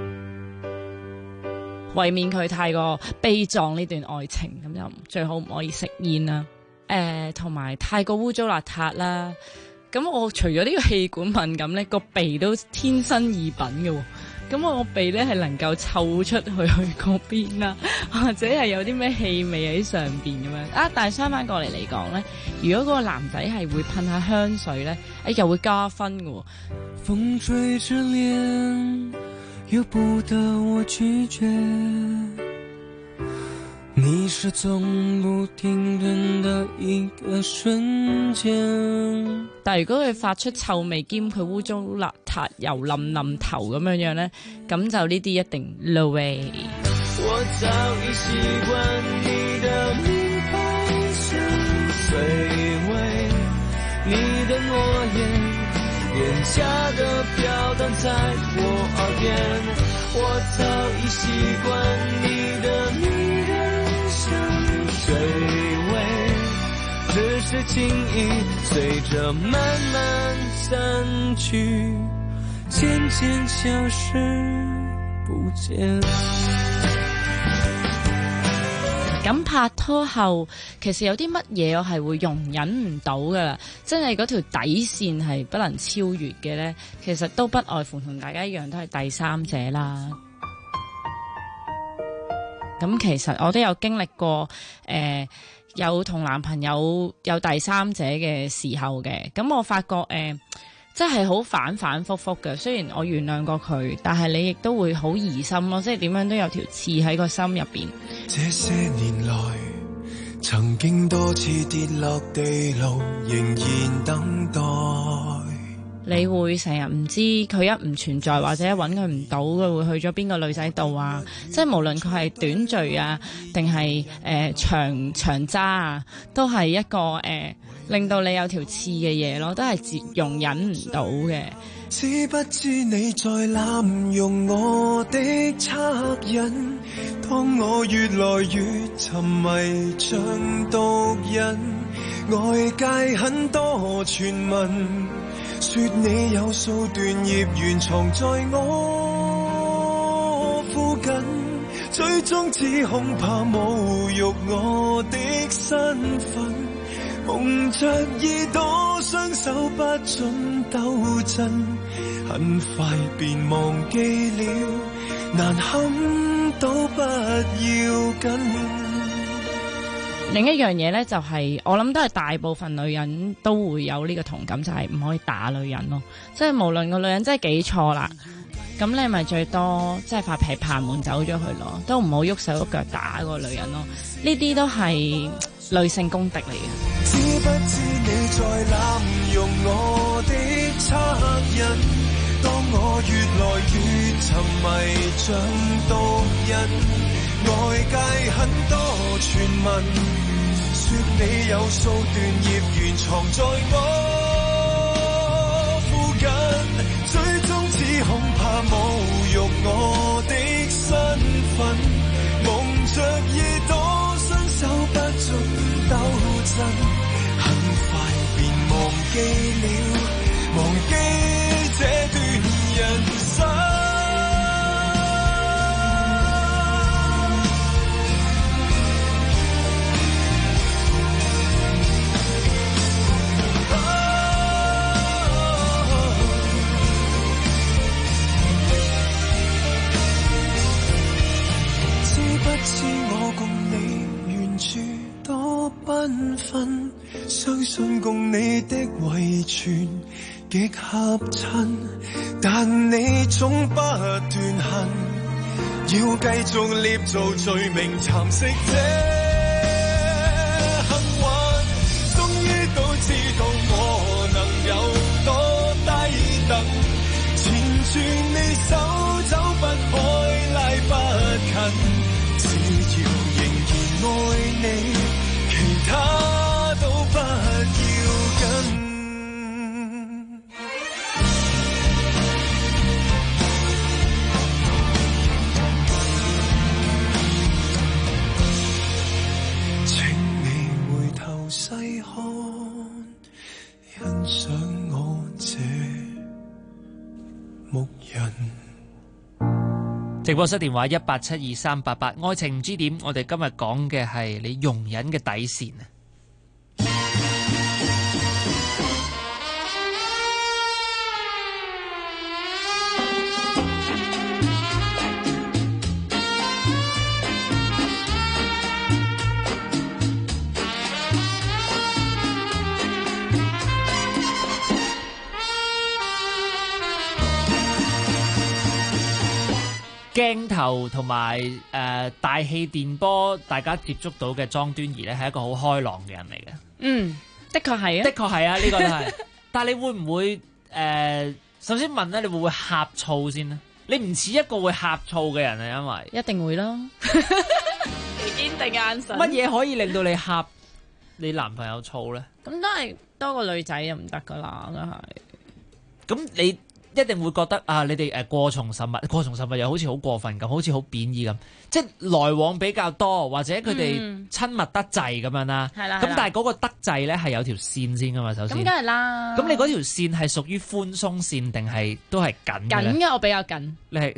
為免佢太過悲壯呢段愛情，咁就最好唔可以食煙啦。同埋太過污糟邋遢啦。咁我除咗呢個氣管敏感呢，個鼻都天生異稟嘅。咁我個鼻呢係能夠臭出去嗰邊啦，或者係有啲咩氣味喺上邊咁樣啊。但係相反過嚟講呢，如果嗰個男仔係會噴下香水呢，又會加分嘅。 風吹着臉由不得我拒絕，你是總不停頓的一個瞬間。 但係如果佢發出臭味兼佢污糟邋遢又冧頭咁樣樣咧，咁就呢啲一定 no way。 我早已習慣你的名牌是水味，你的諾言廉價的飄蕩在我耳邊，我早已習慣你的迷人香水味，只是情意隨着慢慢散去，漸漸消失不見。 咁拍拖後，其實有啲乜嘢我係會容忍唔到噶啦，真係嗰條底線係不能超越嘅呢。其實都不外乎同大家一樣，都係第三者啦。咁其實我都有經歷過，有同男朋友有第三者嘅時候嘅。咁我發覺真係好反覆覆嘅。雖然我原諒過佢，但係你亦都會好疑心咯，即係點樣都有條刺喺個心入邊。 這些年來曾經多次跌落地牢，仍然等待。 你會成日唔知佢一唔存在，或者揾佢唔到嘅會去咗邊個女仔度啊？即係無論佢係短序啊，定係長渣啊，都係一個令到你有條刺嘅嘢咯，都係容忍唔到嘅。 知不知你在濫用我的惻隱？當我越來越沉迷像毒癮，外界很多傳聞，說你有數段業緣藏在我附近，最終只恐怕侮辱我的身份，蒙着耳朵雙手不准抖震，很快便忘記了，難堪都不要緊。 另一樣嘢呢，就係我諗都係大部分女人都會有呢個同感，就係唔可以打女人咯。即係無論個女人真係幾錯啦，咁你咪最多即係發脾拍門走咗去咯，都唔好喐手喐腳打個女人咯。呢啲都係女性公敵嚟嘅。 知不知你在濫用我的惻隱？當我越來越沉迷像毒癮，外界很多傳聞，說你有數段業緣藏在我附近，最終只恐怕侮辱我的身份，蒙着耳朵雙手不准抖震，很快便忘記了，忘記這段人生。 繽紛，相信共你的遺傳極合襯，但你總不斷恨，要繼續捏造罪名蠶食這幸運，終於都知道我能有多低等，纏住你手走不開拉不近，只要仍然愛你，其他都不要緊。細看，欣賞我這牧人。 直播室電話1872388，愛情唔知點，我哋今日講嘅係你容忍嘅底線啊！鏡頭同埋大氣電波，大家接觸到嘅莊端儀咧係一個好開朗嘅人嚟嘅。 嗯，的確係啊， 的確係啊，呢個都係。但係你會唔會首先問咧，你會唔會呷醋先咧？你唔似一個會呷醋嘅人啊，因為一定會咯。堅定眼神。 乜嘢可以令到你呷你男朋友醋咧？ 咁都係多個女仔就唔得噶啦， 都係。咁你一定會覺得啊，你哋過從甚密，過從甚密又好似好過分咁，好似好貶義咁，即係來往比較多，或者佢哋親密得滯咁樣啦。 係啦。 咁但係嗰個得滯咧係有條線先噶嘛，首先。 咁梗係啦。咁你嗰條線係屬於寬鬆線定係都係緊嘅咧？ 緊嘅，我比較緊。 你係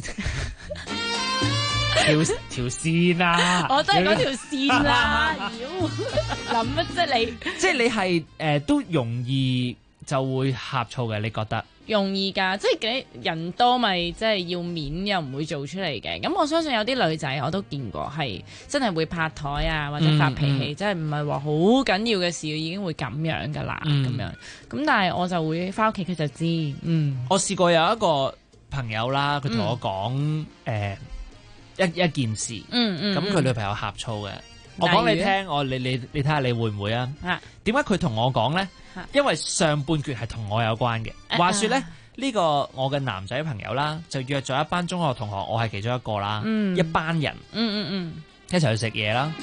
條線啊！ 我都係嗰條線啦。妖，諗乜啫你？ 即係你係都容易就會呷醋嘅，你覺得？ 容易㗎，即係人多咪即係要面又唔會做出嚟嘅。咁我相信有啲女仔我都見過係真係會拍台啊，或者發脾氣，即係唔係話好緊要嘅事已經會咁樣㗎啦，咁樣。咁但係我就會返屋企佢就知。 我試過有一個朋友啦，佢同我講一件事，咁佢女朋友呷醋嘅。我講你聽，你睇下你會唔會啊？點解佢同我講咧？因為上半橛係同我有關嘅。話說咧，呢個我嘅男仔朋友啦，就約咗一班中學同學，我係其中一個啦，一班人，一齊去食嘢啦。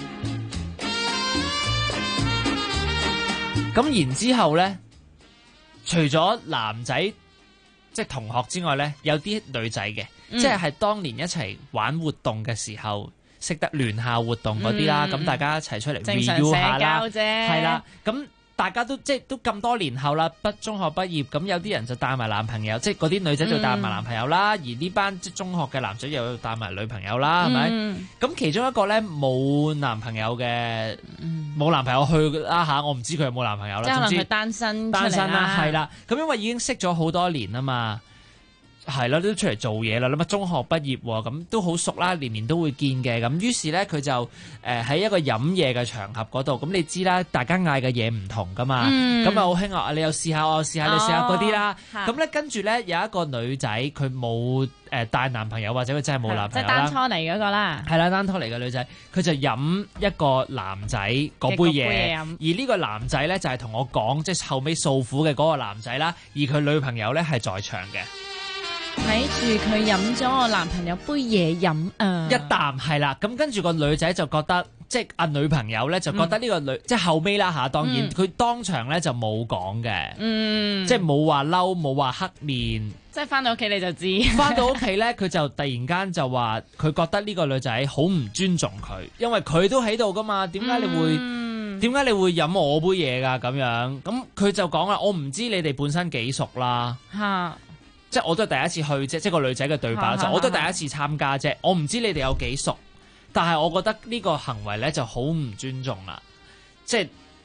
咁然之後咧，除咗男仔即係同學之外咧，有啲女仔嘅，即係當年一齊玩活動嘅時候。識得聯校活動嗰啲啦，咁大家一齊出嚟 review 下啦，係啦，咁大家都即係都咁多年後啦，中學畢業，咁有啲人就帶埋男朋友，即係嗰啲女仔就帶埋男朋友啦，而呢班即係中學嘅男仔又要帶埋女朋友啦，係咪？咁其中一個咧冇男朋友嘅，冇男朋友去啦嚇，我唔知佢有冇男朋友啦， 即係可能佢單身啦，係啦，咁因為已經識咗好多年啊嘛。係啦，都出嚟做嘢啦，咁啊中學畢業喎，咁都好熟啦，年年都會見嘅，咁於是咧佢就喺一個飲嘢嘅場合嗰度，咁你知啦，大家嗌嘅嘢唔同噶嘛，咁啊好興啊，你又試下，我又試下，你試下嗰啲啦，咁咧跟住咧有一個女仔佢冇帶男朋友或者佢真係冇男朋友啦， 即係單拖嚟嗰個啦， 係啦，單拖嚟嘅女仔，佢就飲一個男仔嗰杯嘢，而呢個男仔咧就係同我講，即係後尾訴苦嘅嗰個男仔啦，而佢女朋友咧係在場嘅。 睇住佢飲咗我男朋友杯嘢飲啊！ 一啖係啦，咁跟住個女仔就覺得，即係阿女朋友咧就覺得呢個女，即係後尾啦嚇，當然佢當場咧就冇講嘅，即係冇話嬲，冇話黑面， 即係翻到屋企你就知。 翻到屋企咧，佢就突然間就話佢覺得呢個女仔好唔尊重佢，因為佢都喺度噶嘛，點解你會飲我杯嘢㗎咁樣？咁佢就講啦，我唔知你哋本身幾熟啦。嚇！即係我都係第一次去啫，即係個女仔嘅對白就我都係第一次參加啫，我唔知你哋有幾熟，但係我覺得呢個行為咧就好唔尊重啦。即係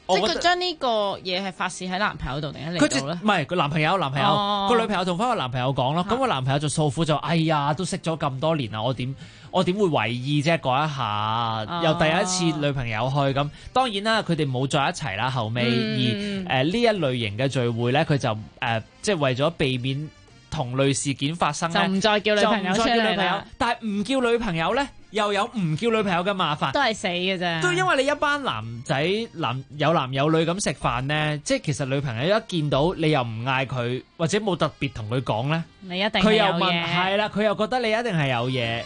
即係佢將呢個嘢係發泄喺男朋友度定喺你度咧？ 唔係佢男朋友，個女朋友同翻個男朋友講咯。咁個男朋友就訴苦就：哎呀，都識咗咁多年啦，我點會為意啫？嗰一下又第一次女朋友去咁，當然啦，佢哋冇再一齊啦。後尾而呢一類型嘅聚會咧，佢就即係為咗避免同類事件發生咧， 就唔再叫女朋友出嚟啦。 但係唔叫女朋友咧，又有唔叫女朋友嘅麻煩， 都係死嘅啫。 都因為你一班男仔有男有女咁食飯咧，即係其實女朋友一見到你又唔嗌佢，或者冇特別同佢講咧， 你一定佢又問係啦，佢又覺得你一定係有嘢。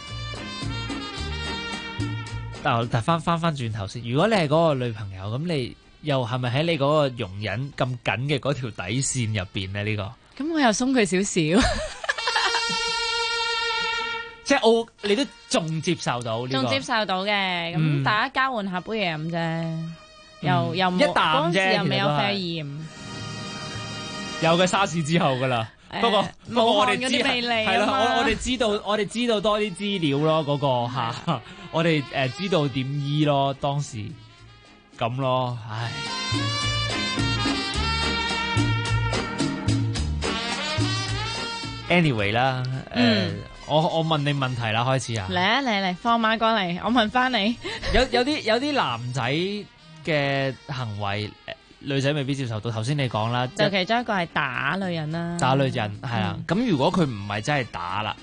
但翻轉頭先，如果你係嗰個女朋友，咁你又係咪喺你嗰個容忍咁緊嘅嗰條底線入邊咧？呢個咁我又鬆佢少少， 即係你都仲接受到呢個， 仲接受到嘅。咁大家交換下杯嘢飲啫，又唔一啖啫， 又未有肺炎， 有嘅沙士之後噶啦。不過我哋知係啦，我哋知道多啲資料咯，嗰個嚇，我哋知道點醫咯，當時咁咯，唉。Anyway 啦，我問你問題啦，開始啊！ 嚟，放馬過嚟，我問翻你。 有啲男仔嘅行為，女仔未必接受到。頭先你講啦， 就其中一個係打女人啦， 打女人係啦。咁如果佢唔係真係打啦，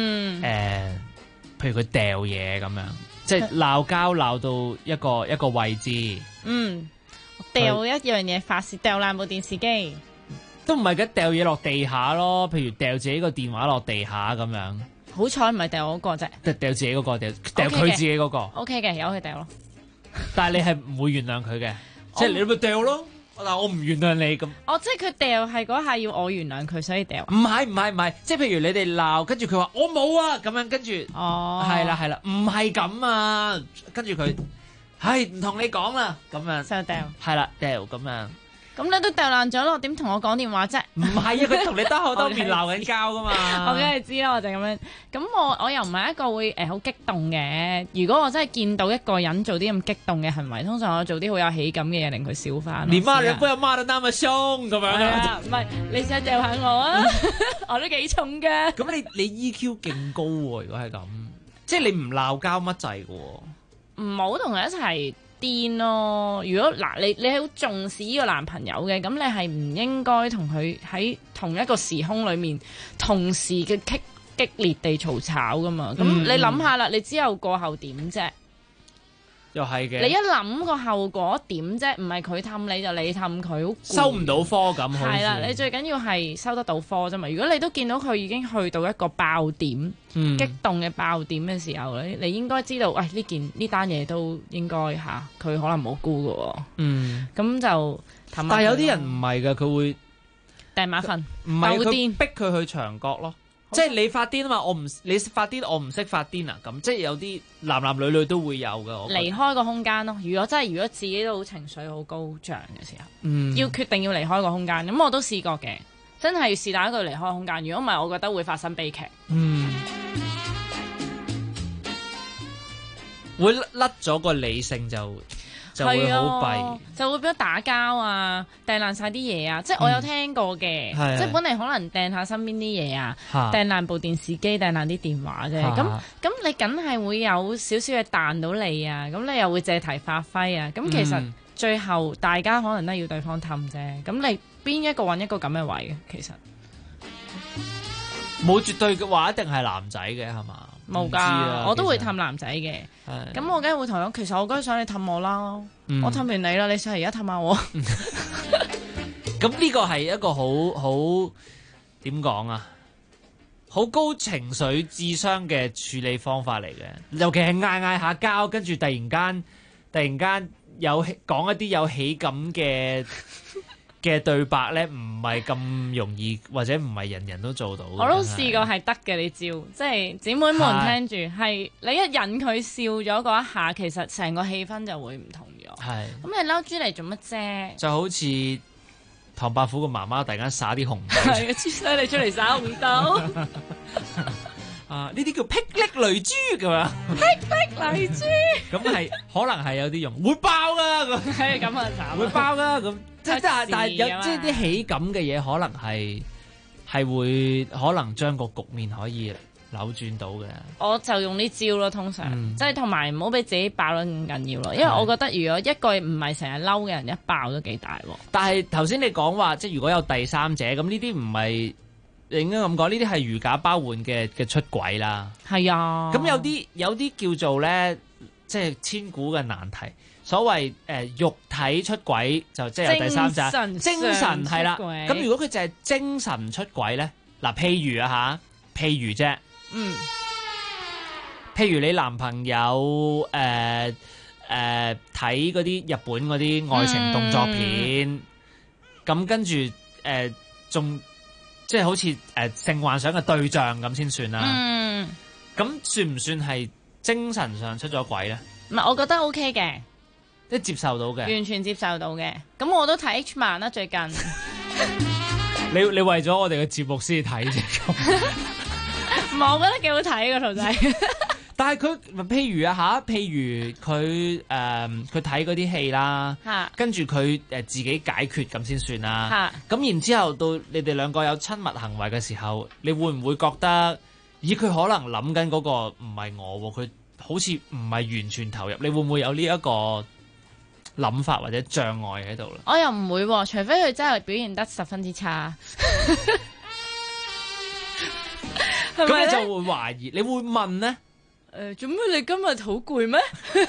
譬如佢掉嘢咁樣，即係鬧交鬧到一個位置， 掉一樣嘢發泄，掉爛部電視機。 都唔係嘅，掉嘢落地下咯，譬如掉自己個電話落地下咁樣。 好彩唔係掉我嗰個啫， 掉自己嗰個，掉佢自己嗰個。 OK 嘅，由佢掉咯。 但係你係唔會原諒佢嘅，即係你咪掉咯。但我唔原諒你咁。 即係佢掉係嗰下要我原諒佢，所以掉。 唔係，即係譬如你哋鬧，跟住佢話我冇啊，咁樣跟住。係啦，唔係咁啊，跟住佢係唔同你講啦，咁樣。 就掉。 係啦，掉咁樣。 咁你都掉爛咗咯，點同我講電話啫？ 唔係啊，佢同你兜口兜面鬧緊交噶嘛。 我梗係知啦，我就咁樣。咁我又唔係一個會好激動嘅。如果我真係見到一個人做啲咁激動嘅行為，通常我做啲好有喜感嘅嘢令佢笑翻。 你罵人不要罵得那麼兇咁樣啊？ 唔係，你試下掉下我啊！我都幾重㗎。 咁你 EQ 勁高喎，如果係咁，即係你唔鬧交乜滯嘅喎。 唔好同佢一齊癲咯！如果嗱你係好重視呢個男朋友嘅，咁你係唔應該同佢喺同一個時空裏面同時嘅激烈地嘈吵噶嘛？咁你諗下啦，你之後過後點啫？ 又係嘅。 你一諗個後果點啫？唔係佢氹你就你氹佢， 收唔到科咁。 係啦，你最緊要係收得到科啫嘛。如果你都見到佢已經去到一個爆點，激動嘅爆點嘅時候咧，你應該知道，喂呢單嘢都應該佢可能冇辜㗎喎。咁就但係有啲人唔係㗎，佢會掟馬糞， 唔係佢逼佢去牆角咯。即係你發癲啊嘛，你發癲，我唔識發癲啊，咁即係有啲男女都會有㗎。 離開個空間咯。如果自己都好情緒好高漲嘅時候，要決定要離開個空間。咁我都試過嘅，真係是但一個離開空間。如果唔係，我覺得會發生悲劇。 會甩咗個理性就會好弊， 就會變咗打交啊，掟爛晒啲嘢啊！即係我有聽過嘅，即係本嚟可能掟下身邊啲嘢啊，掟爛部電視機，掟爛啲電話啫。咁你梗係會有少少嘅彈到你啊！咁你又會借題發揮啊！咁其實最後大家可能都要對方氹啫。咁你邊一個揾一個咁嘅位嘅？其實冇絕對嘅話，一定係男仔嘅係嘛？ 冇㗎，我都會氹男仔嘅。咁我梗係會同佢，其實我梗係想你氹我啦。我氹完你啦，你想而家氹下我。 咁呢個係一個好點講啊？好高情緒智商嘅處理方法嚟嘅，尤其係嗌下交，跟住突然間有講一啲有喜感嘅對白咧，唔係咁容易，或者唔係人人都做到。 我都試過係得嘅，你招，即係姊妹們聽住，係你一引佢笑咗嗰一下，其實成個氣氛就會唔同咗。係咁你嬲豬嚟做乜啫？ 就好似唐伯虎個媽媽突然間灑啲紅豆， 係豬仔你出嚟灑紅豆， 呢啲叫霹靂雷珠咁啊！ 霹靂雷珠咁係可能係有啲用，會爆噶咁， 係咁啊慘！ 會爆噶咁，但係有有即係啲喜感嘅嘢，可能係會可能將個局面可以扭轉到嘅。 我就用呢招咯，通常即係同埋唔好俾自己爆得咁緊要咯，因為我覺得如果一個唔係成日嬲嘅人一爆都幾大喎。 但係頭先你講話，即係如果有第三者，咁呢啲唔係應該咁講，呢啲係如假包換嘅出軌啦。 係啊， 咁有啲叫做咧，即係千古嘅難題。所謂肉體出軌就即係有第三者，精神係啦。咁如果佢就係精神出軌咧，嗱，譬如啫，譬如你男朋友睇嗰啲日本嗰啲愛情動作片，咁跟住仲即係好似性幻想嘅對象咁先算啦。咁算唔算係精神上出咗軌咧？ 唔係，我覺得 OK 嘅。 即係接受到嘅， 完全接受到嘅。咁我都睇 H 漫啦，最近。 你為咗我哋嘅節目先睇啫， 唔係，我覺得幾好睇個兔仔。 但係佢譬如佢睇嗰啲戲啦，跟住佢自己解決咁先算啦。咁然之後到你哋兩個有親密行為嘅時候，你會唔會覺得，咦，佢可能諗緊嗰個唔係我，佢好似唔係完全投入？你會唔會有呢一個諗法或者障礙喺度咧？ 我又唔會喎，除非佢真係表現得十分之差。 咁你就會懷疑，你會問呢？ 做咩你今日好攰咩？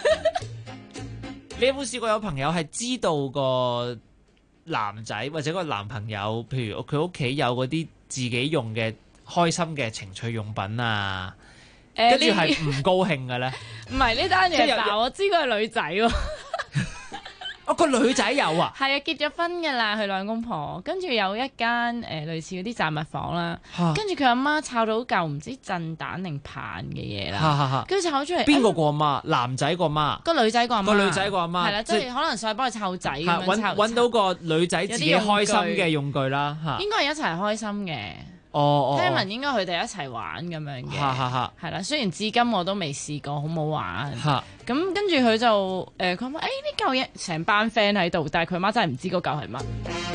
你有冇試過有朋友係知道個男仔或者個男朋友，譬如佢屋企有嗰啲自己用嘅開心嘅情趣用品啊，跟住係唔高興嘅咧？ 唔係呢單嘢，但我知佢係女仔喎。 個女仔有啊？ 係啊，結咗婚㗎啦，佢兩公婆，跟住有一間類似嗰啲雜物房啦，跟住佢阿媽摷到嚿唔知震蛋定棒嘅嘢啦，跟住摷出嚟。邊個個阿媽？男仔個媽？ 個女仔個阿媽。個女仔個阿媽。 係啦，即係可能想幫佢湊仔咁樣揾到個女仔自己開心嘅用具啦， 應該係一齊開心嘅。聽聞應該佢哋一齊玩咁樣嘅，係啦。雖然至今我都未試過，好冇玩。咁跟住佢就佢話呢嚿嘢成班 friend 喺度，但係佢媽真係唔知嗰嚿係乜。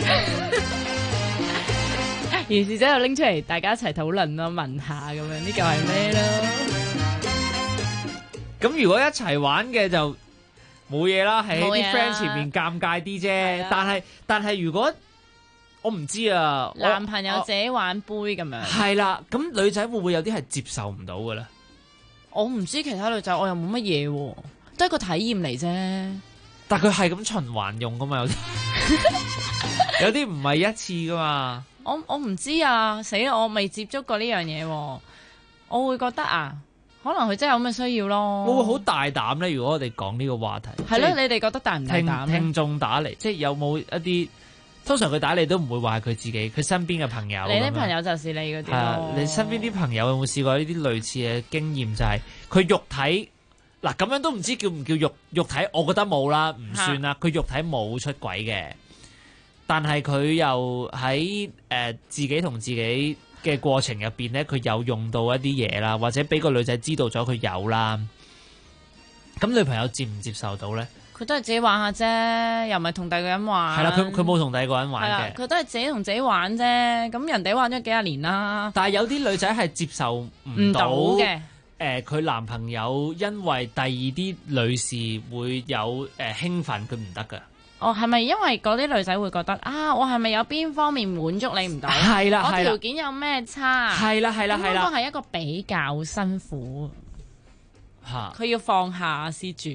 於是之後拎出嚟，大家一齊討論咯，問下咁樣呢嚿係咩咯？ 咁如果一齊玩嘅就冇嘢啦，喺啲 friend 前面尷尬啲啫。但係如果我唔知啊， 男朋友自己玩杯咁樣。係啦，咁女仔會唔會有啲係接受唔到嘅咧？ 我唔知其他女仔，我又冇乜嘢喎，都係個體驗嚟啫。 但佢係咁循環用噶嘛，有啲有啲唔係一次噶嘛。 我唔知啊，死啦！我未接觸過呢樣嘢喎，我會覺得可能佢真係有咁嘅需要咯。 會好大膽咧？如果我哋講呢個話題， 係咯，你哋覺得大唔大膽？ 聽眾打嚟，即係有冇一啲？通常佢打嚟都唔會話係佢自己，佢身邊嘅朋友。 你啲朋友就是你嗰啲咯。 你身邊啲朋友有冇試過呢啲類似嘅經驗？就係佢肉體嗱咁樣都唔知叫唔叫肉體？我覺得冇啦，唔算啦。佢肉體冇出軌嘅，但係佢又喺自己同自己嘅過程入邊咧，佢有用到一啲嘢啦，或者俾個女仔知道咗佢有啦。咁女朋友接唔接受到咧？ 佢都係自己玩下啫，又唔係同第二個人玩。 係啦，佢冇同第二個人玩嘅。 佢都係自己同自己玩啫。咁人哋玩咗幾廿年啦。 但係有啲女仔係接受唔到嘅。佢男朋友因為第二啲女士會有興奮，佢唔得㗎。 哦，係咪因為嗰啲女仔會覺得我係咪有邊方面滿足你唔到？ 係啦， 我條件有咩差？ 係啦，係啦，係啦。 咁係一個比較辛苦。佢要放下施主。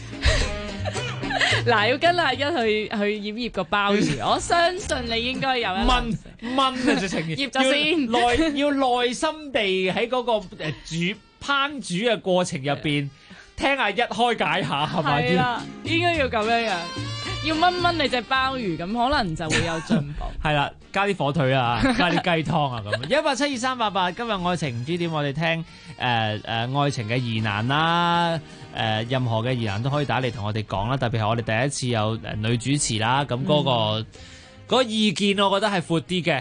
嗱，要跟阿一去醃醃個鮑魚，我相信你應該有一炆啊，直情醃咗先， 要耐心地喺嗰個烹煮嘅過程入邊，聽阿一開解下，係咪？ 係啦，應該要咁樣樣，要炆你隻鮑魚，咁可能就會有進步。 係啦，加啲火腿啊，加啲雞湯啊，咁。1872388，今日愛情唔知點，我哋聽愛情嘅疑難啦。任何嘅疑難都可以打嚟同我哋講啦，特別係我哋第一次有女主持啦，咁嗰個意見我覺得係闊啲嘅。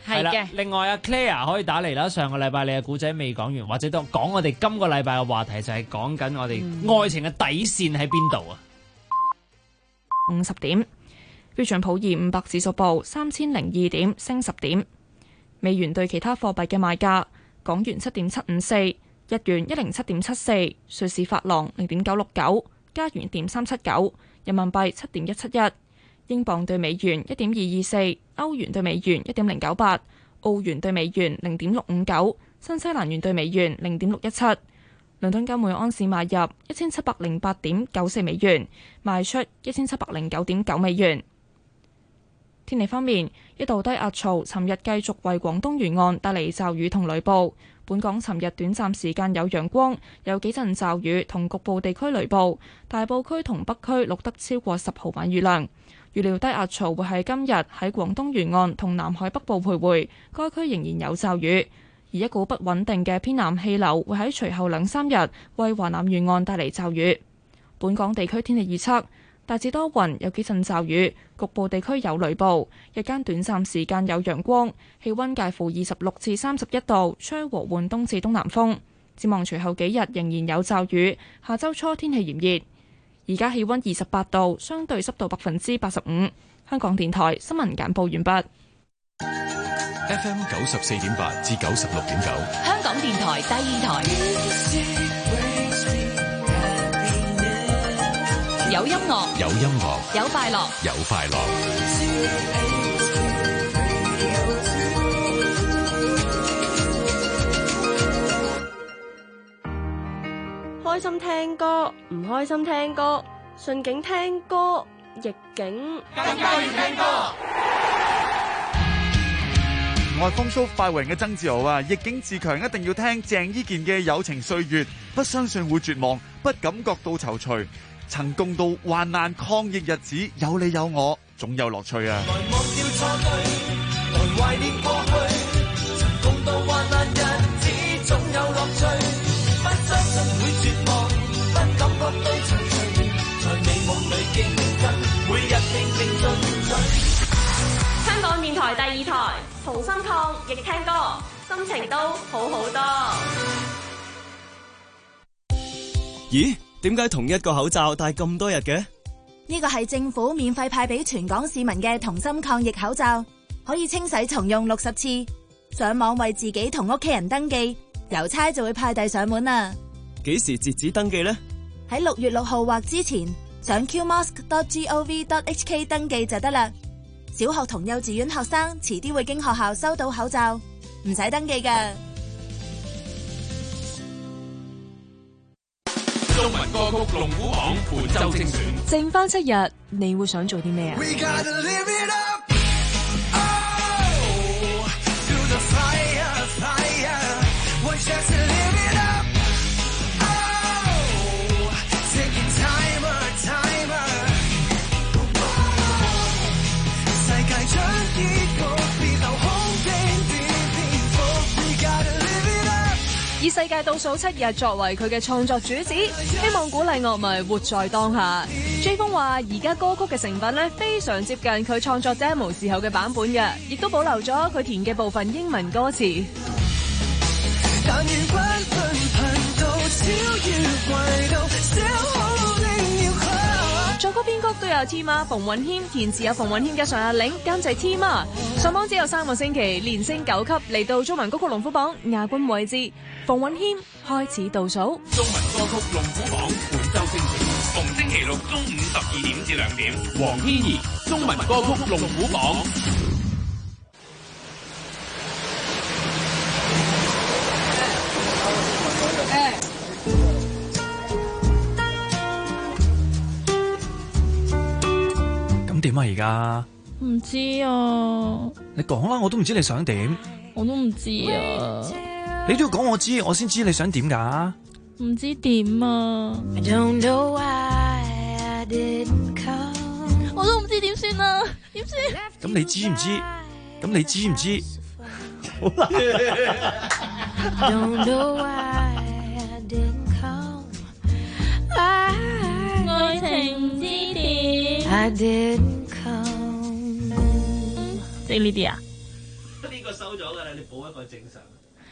係啦嘅。 另外阿 Claire 可以打嚟啦。上個禮拜你嘅故仔未講完，或者都講我哋今個禮拜嘅話題就係講緊我哋愛情嘅底線喺邊度啊 ？50點，標準普爾500指數報3002點，升10點。美元對其他貨幣嘅賣價：港元7.754，日元107.74，瑞士法郎0.969，加元1.379，人民幣7.171。英鎊對美元1.224，歐元對美元1.098，澳元對美元0.659，新西蘭元對美元0.617。倫敦金每盎司買入1708.94美元，賣出1709.9美元。天氣方面，一道低壓槽尋日繼續為廣東沿岸帶嚟驟雨同雷暴。本港尋日短暫時間有陽光，有幾陣驟雨同局部地區雷暴。大埔區同北區錄得超過10毫米雨量。預料低壓槽會喺今日喺廣東沿岸同南海北部徘徊，該區仍然有驟雨。而一股不穩定嘅偏南氣流會喺隨後2-3日為華南沿岸帶嚟驟雨。本港地區天氣預測。大致多雲，有幾陣驟雨，局部地區有雷暴。日間短暫時間有陽光，氣溫介乎26至31度，吹和緩東至東南風。展望隨後幾日仍然有驟雨，下周初天氣炎熱。而家氣溫28度，相對濕度85%。香港電台新聞簡報完畢。 FM 94.8至96.9， 香港電台第二台。有音樂， 有音樂， 有快樂， 有快樂。 開心聽歌，唔開心聽歌，順境聽歌，逆境更加要聽歌。 我係風騷快活人嘅曾志豪啊！逆境自強一定要聽鄭伊健嘅《友情歲月》，不相信會絕望，不感覺到躊躇。曾共度患難抗疫日子，有你有我，總有樂趣啊！ 來忘掉錯對，來懷念過去，曾共度患難日子，總有樂趣。不相信會絕望，不感覺到躊躇，在美夢裏競爭，每日拼命進取。 香港電台第二台，同心抗疫聽歌，心情都好好多。 咦？點解同一個口罩戴咁多日嘅？ 呢個係政府免費派俾全港市民嘅同心抗疫口罩，可以清洗重用60次。上網為自己同屋企人登記，郵差就會派遞上門啦。 幾時截止登記呢？ 喺6月6號或之前，上 qmask.gov.hk 登記就得啦。小學同幼稚園學生遲啲會經學校收到口罩，唔使登記㗎。 中文歌曲龍虎榜本周精選， 剩翻7日，你會想做啲咩啊？以世界倒數7日作為佢嘅創作主旨，希望鼓勵樂迷活在當下。J 風話：而家歌曲嘅成品咧非常接近佢創作 demo 時候嘅版本嘅，亦都保留咗佢填嘅部分英文歌詞。但願不論頻道超越軌道，作曲編曲都有 T 媽馮允謙，填詞有馮允謙加上阿玲，監製 T 媽。上網只有3個星期，連升9級，嚟到中文歌曲龍虎榜亞軍位置。馮允謙開始倒數。 中文歌曲龍虎榜本周精選，逢星期六中午12點至2點，黃天怡中文歌曲龍虎榜。 咁點啊？而家唔知啊。 你講啦，我都唔知你想點。 我都唔知啊。 你都要講我知，我先知你想點㗎。 唔知點啊。我都唔知點算啊，點算？ 咁你知唔知？咁你知唔知？好啦。 愛情唔知點。即係呢啲啊？ 個收咗㗎啦，你補一個正常。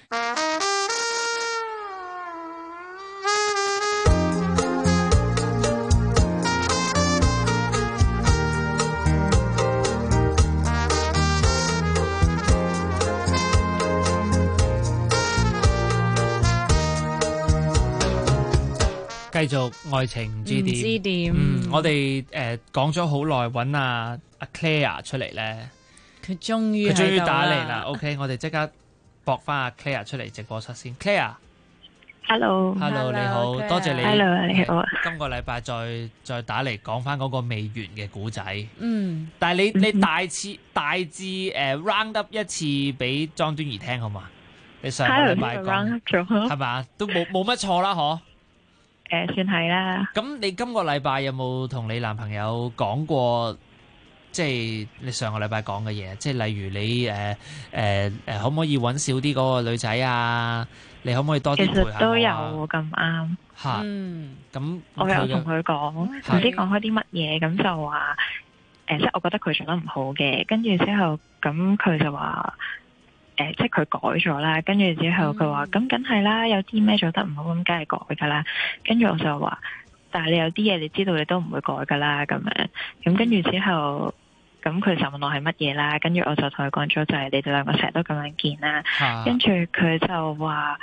繼續愛情唔知點，我哋講咗好耐，揾阿 Claire 出嚟咧， 佢終於打嚟啦。OK， 我哋即刻駁翻阿 Claire 出嚟直播室先。Claire，Hello， 你好，多謝你。 Hello， 你好。 今個禮拜再打嚟講翻嗰個未完嘅故仔。但係你大致round up 一次俾莊端儀聽好嘛？你上個禮拜講係嘛？都冇乜錯啦，嗬？ 算係啦。 咁你今個禮拜有冇同你男朋友講過，即係你上個禮拜講嘅嘢？即係例如你可唔可以揾少啲嗰個女仔啊？你可唔可以多啲陪下我啊？ 其實都有咁啱。 嚇，咁我有同佢講，唔知講開啲乜嘢，咁就話即係我覺得佢做得唔好嘅，跟住之後咁佢就話。即係佢改咗啦，跟住之後佢話咁梗係啦，有啲咩做得唔好咁，梗係改噶啦。跟住我就話，但係你有啲嘢你知道你都唔會改噶啦，咁樣。咁跟住之後，咁佢就問我係乜嘢啦，跟住我就同佢講咗就係你哋兩個成日都咁樣見啦。跟住佢就話，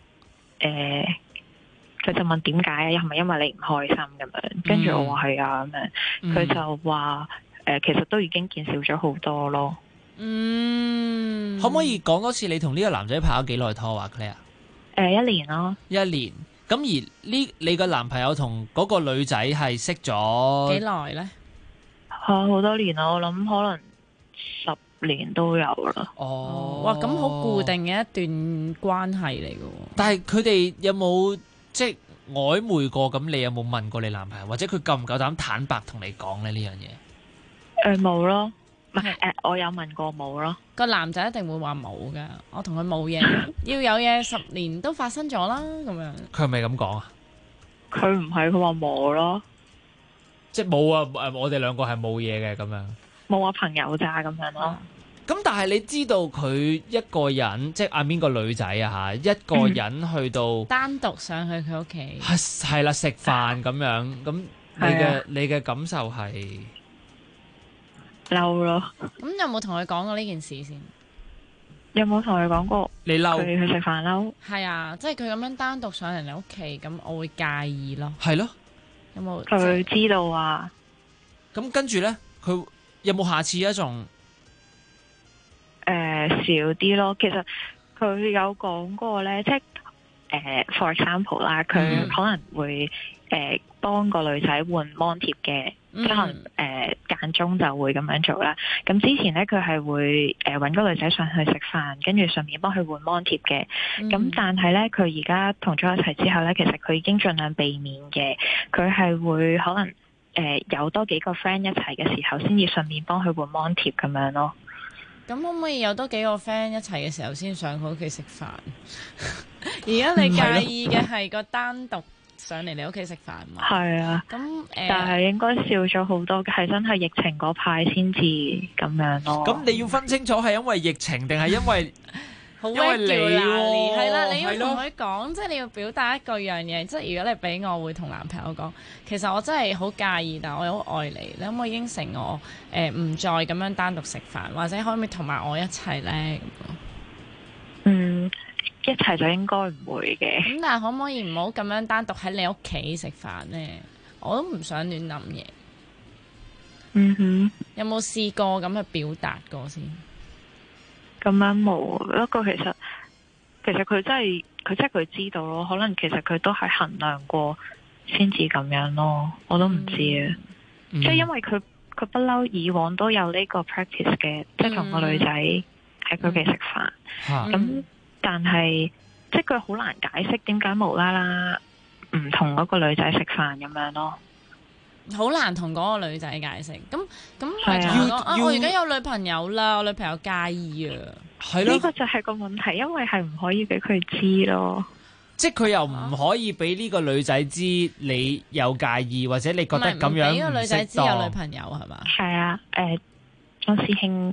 佢就問點解啊？係咪因為你唔開心咁樣？跟住我話係啊咁樣。佢就話其實都已經見少咗好多咯。 可唔可以講多次你同呢個男仔拍咗幾耐拖啊 Claire？ 1年咯。 1年。咁而你個男朋友同嗰個女仔係識咗幾耐咧？ 好多年啦，我諗可能10年都有啦。 哇，咁好固定嘅一段關係嚟嘅。 但係佢哋有冇即係曖昧過？咁你有冇問過你男朋友，或者佢夠唔夠膽坦白同你講咧呢樣嘢？ 冇咯。我有問過冇咯， 個男仔一定會話冇噶，我同佢冇嘢，要有嘢10年都發生咗啦，咁樣。 佢係咪咁講啊？ 佢唔係，佢話冇咯， 即係冇啊！我哋兩個係冇嘢嘅咁樣， 冇話朋友咋咁樣咯。 咁但係你知道佢一個人，即係阿邊個女仔啊吓，一個人去到單獨上去佢屋企， 係啦食飯咁樣，咁你嘅感受係？ 嬲咯！ 咁有冇同佢講過呢件事先？ 有冇同佢講過？ 你嬲？ 佢去食飯嬲？ 係啊，即係佢咁樣單獨上嚟你屋企，咁我會介意咯。 係咯？ 有冇？ 佢知道啊？ 咁跟住咧，佢有冇下次一種？ 少啲咯。其實佢有講過咧，即係for example 啦，佢可能會幫個女仔換 mon 貼嘅。即係可能間中就會咁樣做啦。咁之前咧佢係會揾個女仔上去食飯，跟住順便幫佢換 mon 貼嘅。咁但係咧佢而家同咗一齊之後咧，其實佢已經盡量避免嘅。佢係會可能有多幾個 friend 一齊嘅時候，先至順便幫佢換 mon 貼咁樣咯。 咁可唔可以有多幾個 friend 一齊嘅時候先上佢屋企食飯？而家你介意嘅係個單獨上嚟你屋企食飯嘛？ 係啊， 咁但係應該少咗好多，係真係疫情嗰排先至咁樣咯。 咁你要分清楚係因為疫情定係因為好因為你喎？ 係啦，你要同佢講，即係你要表達一個樣嘢。即係如果你俾我會同男朋友講，其實我真係好介意，但係我又好愛你。你可唔可以應承我唔再咁樣單獨食飯，或者可唔可以同埋我一齊咧？ 一齊就應該唔會嘅。 咁但係可唔可以唔好咁樣單獨喺你屋企食飯呢？我都唔想亂諗嘢。有冇試過咁去表達過先？ 咁樣冇，不過其實佢真係佢知道咯。可能其實佢都係衡量過先至咁樣咯。我都唔知啊。即係因為佢不嬲以往都有呢個 practice 嘅，即係同個女仔喺佢屋企食飯咁。但係，即係佢好難解釋點解無啦啦唔同嗰個女仔食飯咁樣咯。 好難同嗰個女仔解釋。咁係同佢講我而家有女朋友啦，我女朋友介意啊。 係咯， 呢個就係個問題，因為係唔可以俾佢知咯。 即係佢又唔可以俾呢個女仔知你有介意，或者你覺得咁樣唔適當。 呢個女仔知有女朋友係嘛？ 係啊，莊師兄嗰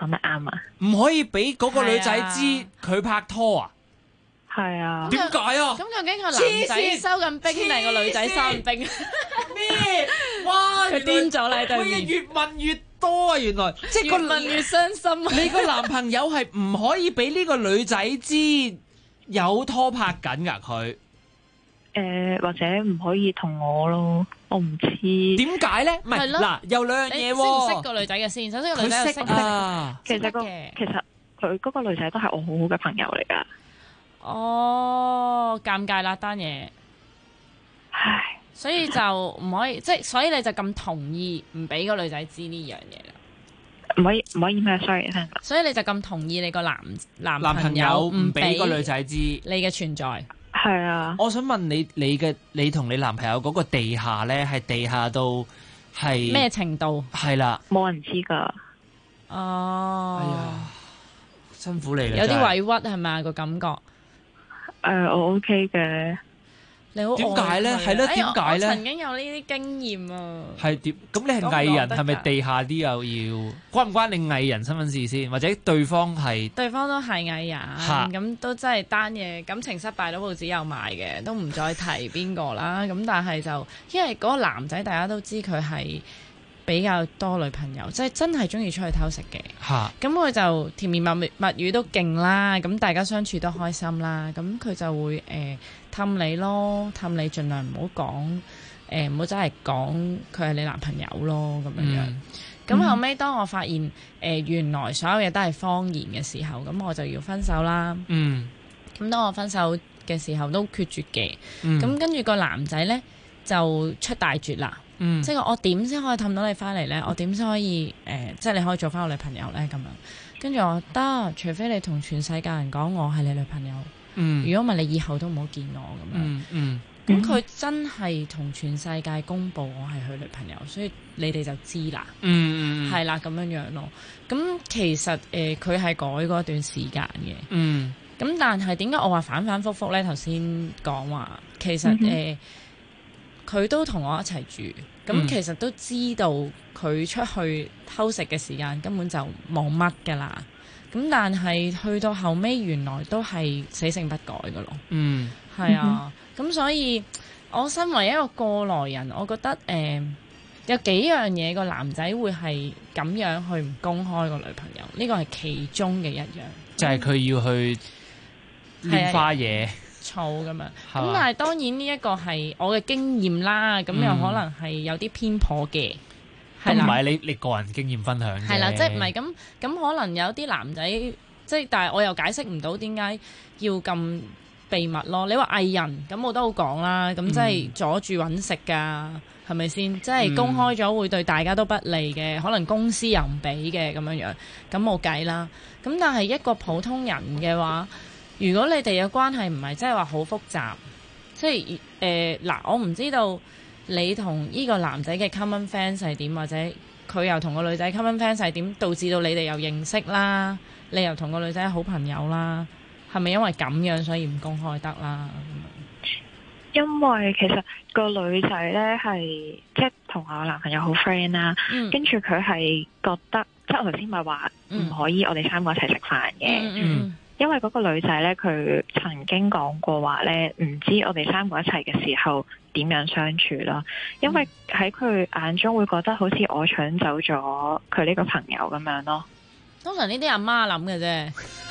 講得啱啊！ 唔可以俾嗰個女仔知佢拍拖啊？ 係啊。 點解啊？ 咁究竟個男仔收緊兵定個女仔收緊兵？ 咩？哇！ 佢癲咗啦！對面越問越多啊！原來即係越問越傷心。 你個男朋友係唔可以俾呢個女仔知有拖拍緊㗎佢？ 或者唔可以同我咯，我唔知點解咧？唔係嗱，有兩樣嘢喎。 識唔識個女仔嘅先？首先個女仔識啊。 其實佢嗰個女仔都係我好好嘅朋友嚟噶。 哦，尷尬啦單嘢。 唉， 所以就唔可以，即係所以你就咁同意唔俾個女仔知呢樣嘢啦？ 唔可以咩 ？sorry， 所以你就咁同意你個男朋友唔俾個女仔知你嘅存在？ 係啊， 我想問你同你男朋友嗰個地下咧，係地下到係咩程度？ 係啦， 冇人知噶。 哦， 哎呀，辛苦你啦， 有啲委屈係咪個感覺？ 我 OK 嘅。 你好點解咧？係咯，點解咧？ 我曾經有呢啲經驗啊。 係點？咁你係藝人，係咪地下啲又要關唔關你藝人身份事先？或者對方係？對方都係藝人，咁都真係單嘢感情失敗到報紙有賣嘅，都唔再提邊個啦。咁但係就因為嗰個男仔大家都知佢係比較多女朋友，即係真係中意出去偷食嘅。咁佢就甜言蜜語都勁啦，咁大家相處都開心啦。咁佢就會氹你咯，氹你盡量唔好講，唔好真係講佢係你男朋友咯咁樣。咁後尾當我發現原來所有嘢都係謊言嘅時候，咁我就要分手啦。咁當我分手嘅時候都決絕嘅。咁跟住個男仔呢，就出大絕啦。即係我點先可以氹到你翻嚟呢？我點先可以即係你可以做翻我女朋友呢？咁樣跟住我得，除非你同全世界人講我係你女朋友。如果唔係，你以後都唔好見我咁樣。咁佢真係同全世界公佈我係佢女朋友，所以你哋就知啦。係啦，咁樣樣咯。咁其實佢係改過一段時間嘅。咁但係點解我話反反覆覆呢？頭先講話其實佢都同我一齊住，咁其實都知道佢出去偷食嘅時間根本就冇乜㗎啦。咁但係去到後尾，原來都係死性不改㗎咯。係啊。咁所以我身為一個過來人，我覺得有幾樣嘢個男仔會係咁樣去唔公開個女朋友，呢個係其中嘅一樣。就係佢要去拈花嘢。燥咁樣，咁但係當然呢一個係我嘅經驗啦，咁又可能係有啲偏頗嘅，係啦。唔係你個人經驗分享啫。係啦，即係唔係咁可能有啲男仔，即係但係我又解釋唔到點解要咁秘密咯。你話藝人咁我都好講啦，咁即係阻住揾食㗎，係咪先？即係公開咗會對大家都不利嘅，可能公司又唔俾嘅咁樣樣，咁冇計啦。咁但係一個普通人嘅話，如果你哋嘅關係唔係真係話好複雜，即係嗱，我唔知道你同呢個男仔嘅 common friends 係點，或者佢又同個女仔 common friends 係點，導致到你哋又認識啦，你又同個女仔係好朋友啦，係咪因為咁樣所以唔公開得啦？因為其實個女仔呢係即係同我男朋友好 friend 啦，跟住佢係覺得即係我頭先咪話唔可以我哋三個一齊食飯嘅。因為嗰個女仔呢，佢曾經講過話呢，唔知我哋三個一齊嘅時候點樣相處啦。因為喺佢眼中會覺得好似我搶走咗佢呢個朋友咁樣咯。通常呢啲阿媽諗嘅啫，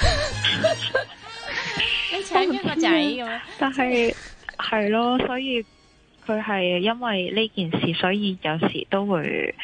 你搶咗個仔咁樣。但係係咯，所以佢係因為呢件事，所以有時都會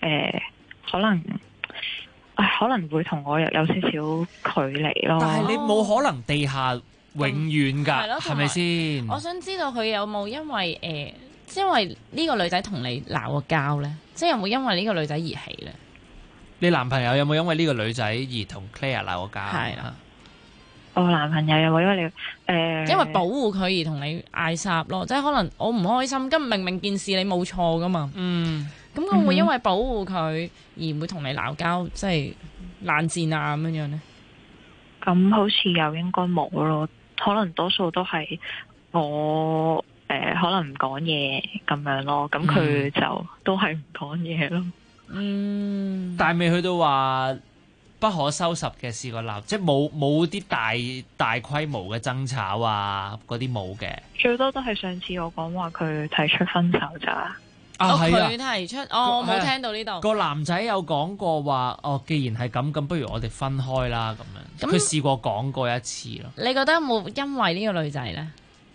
可能會同我有少少距離咯。但係你冇可能地下永遠㗎，係咪先？我想知道佢有冇因為因為呢個女仔同你鬧過交咧？即係有冇因為呢個女仔而起咧？你男朋友有冇因為呢個女仔而同 Claire 鬧過交？係啊，我男朋友有冇因為你因為保護佢而同你嗌霎咯？即係可能我唔開心，咁明明件事你冇錯㗎嘛。咁我會因為保護佢而唔會同你鬧交，即係冷戰啊咁樣呢？咁好似又應該冇咯，可能多數都係我可能唔講嘢咁樣咯，咁佢就都係唔講嘢咯。但係未去到話不可收拾嘅試過鬧，即係冇啲大規模嘅爭吵啊，嗰啲冇嘅。 最多都係上次我講話佢提出分手咋。 係啊， 佢提出，我冇聽到呢度。 個男仔有講過話，既然係咁，不如我哋分開啦咁樣。佢試過講過一次咯。 你覺得有冇因為呢個女仔咧？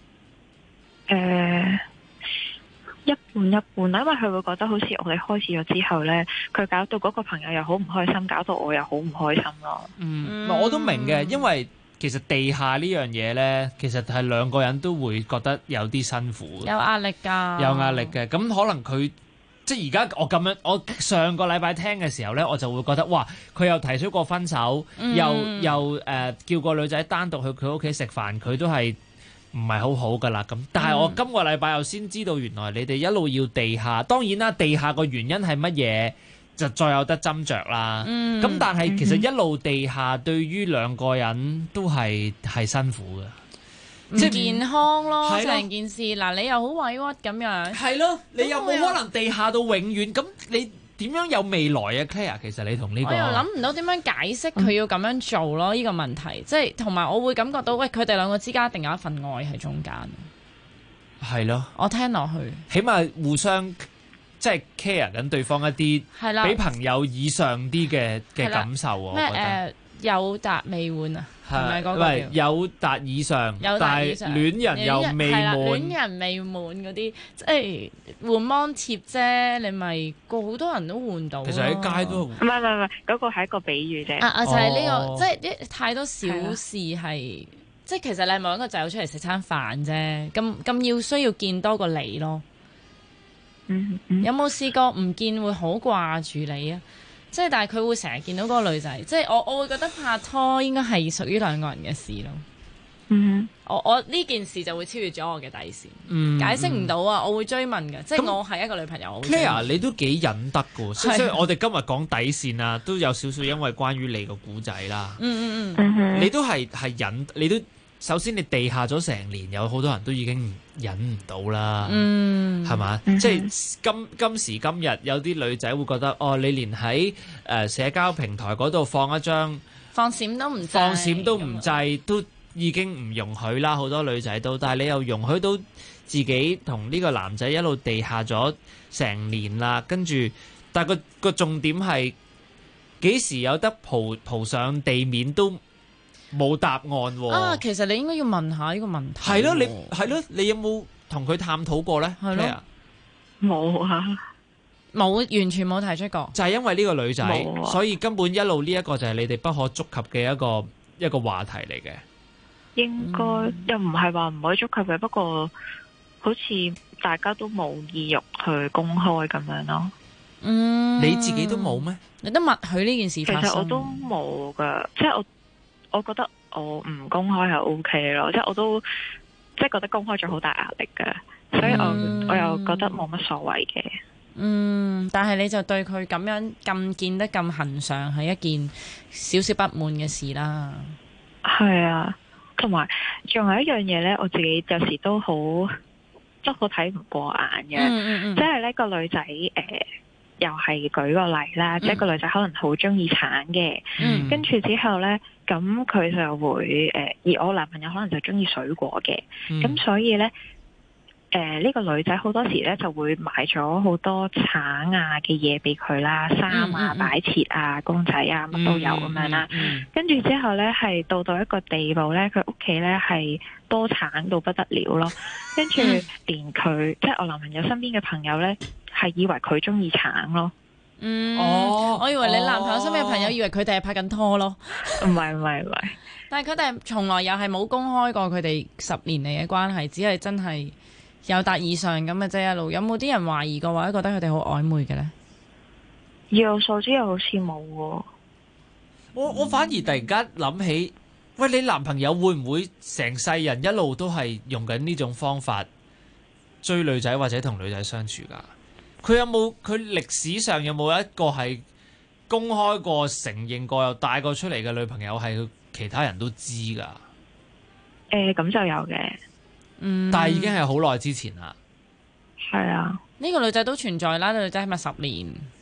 一半一半啦，因為佢會覺得好似我哋開始咗之後咧，佢搞到嗰個朋友又好唔開心，搞到我又好唔開心咯。 我都明嘅，因為其實地下呢樣嘢咧，其實係兩個人都會覺得有啲辛苦， 有壓力㗎， 有壓力嘅。咁可能佢即係而家我咁樣，我上個禮拜聽嘅時候咧，我就會覺得哇，佢又提出過分手，又叫個女仔單獨去佢屋企食飯，佢都係唔係好好噶啦咁。但係我今個禮拜又先知道，原來你哋一路要地下，當然啦，地下個原因係乜嘢？就再有得斟酌啦。咁但係其實一路地下對於兩個人都係辛苦嘅， 即係健康咯。成件事嗱，你又好委屈咁樣。 係咯，你又冇可能地下到永遠。咁你點樣有未來啊 Claire？ 其實你同呢個， 我又諗唔到點樣解釋佢要咁樣做咯。呢個問題即係同埋我會感覺到，喂，佢哋兩個之間一定有一份愛喺中間。 係咯， 我聽落去， 起碼互相。即係 care 緊對方一啲比朋友以上啲嘅感受喎，我覺得有達未滿啊，係咪嗰個叫有達以上，但係戀人又未滿， 戀人未滿嗰啲，即係換芒貼啫，你咪好多人都換到。 其實喺街都唔係，嗰個係一個比喻啫。 就係呢個，即係太多小事係，即係其實你係咪揾個仔友出嚟食餐飯啫？咁需要見多過你咯。有冇試過唔見會好掛住你啊？即係但係佢會成日見到嗰個女仔，即係我會覺得拍拖應該係屬於兩個人嘅事咯。我呢件事就會超越咗我嘅底線，解釋唔到啊！我會追問嘅，即係我係一個女朋友。 Claire， 你都幾忍得㗎，所以我哋今日講底線啊，都有少少因為關於你個故仔啦。你都係忍，你都。首先，你地下咗成年，有好多人都已經忍唔到啦，係嘛？即係今時今日，有啲女仔會覺得，你連喺社交平台嗰度放一張放閃都唔制， 都已經唔容許啦。好多女仔都，但係你又容許到自己同呢個男仔一路地下咗成年啦，跟住，但係個重點係幾時有得蒲上地面都冇答案喎。 其實你應該要問下呢個問題。 係咯，你有冇同佢探討過咧？ 係咯， 冇啊， 冇，完全冇提出過。 就係因為呢個女仔，所以根本一路呢一個就係你哋不可觸及嘅一個話題嚟嘅。 應該又唔係話唔可以觸及嘅，不過好似大家都冇意欲去公開咁樣咯。 你自己都冇咩？ 你都默許呢件事發生？ 其實我都冇噶，即係我覺得我唔公開係 OK 咯，即係我都即係覺得公開咗好大壓力嘅，所以我又覺得冇乜所謂嘅。 但係你就對佢咁樣咁見得咁恆常係一件少少不滿嘅事啦。 係啊，同埋仲有一樣嘢咧，我自己有時都好睇唔過眼嘅，即係呢個女仔又係舉個例啦，即係個女仔可能好中意橙嘅，跟住之後呢，咁佢就會而我男朋友可能就中意水果嘅，咁所以呢，呢個女仔好多時呢就會買咗好多橙啊嘅嘢俾佢啦，衫啊、擺設啊、公仔啊乜都有咁樣啦，跟住之後呢，係到一個地步呢，佢屋企呢係多橙到不得了咯，跟住連佢即係我男朋友身邊嘅朋友呢，係以為佢中意橙咯。 我以為你男朋友身邊嘅朋友以為佢哋係拍緊拖咯。 唔係， 但係佢哋從來又係冇公開過佢哋10年嚟嘅關係，只係真係有達以上咁嘅啫一路。有冇啲人懷疑過或者覺得佢哋好曖昧嘅咧？ 以我所知又好似冇喎。 我反而突然間諗起，喂，你男朋友會唔會成世人一路都係用緊呢種方法追女仔或者同女仔相處㗎？佢歷史上有冇一個係公開過、承認過又帶過出嚟嘅女朋友係其他人都知㗎？ 咁就有嘅。 但係已經係好耐之前啦。 係啊， 呢個女仔都存在啦。呢個女仔係咪10年？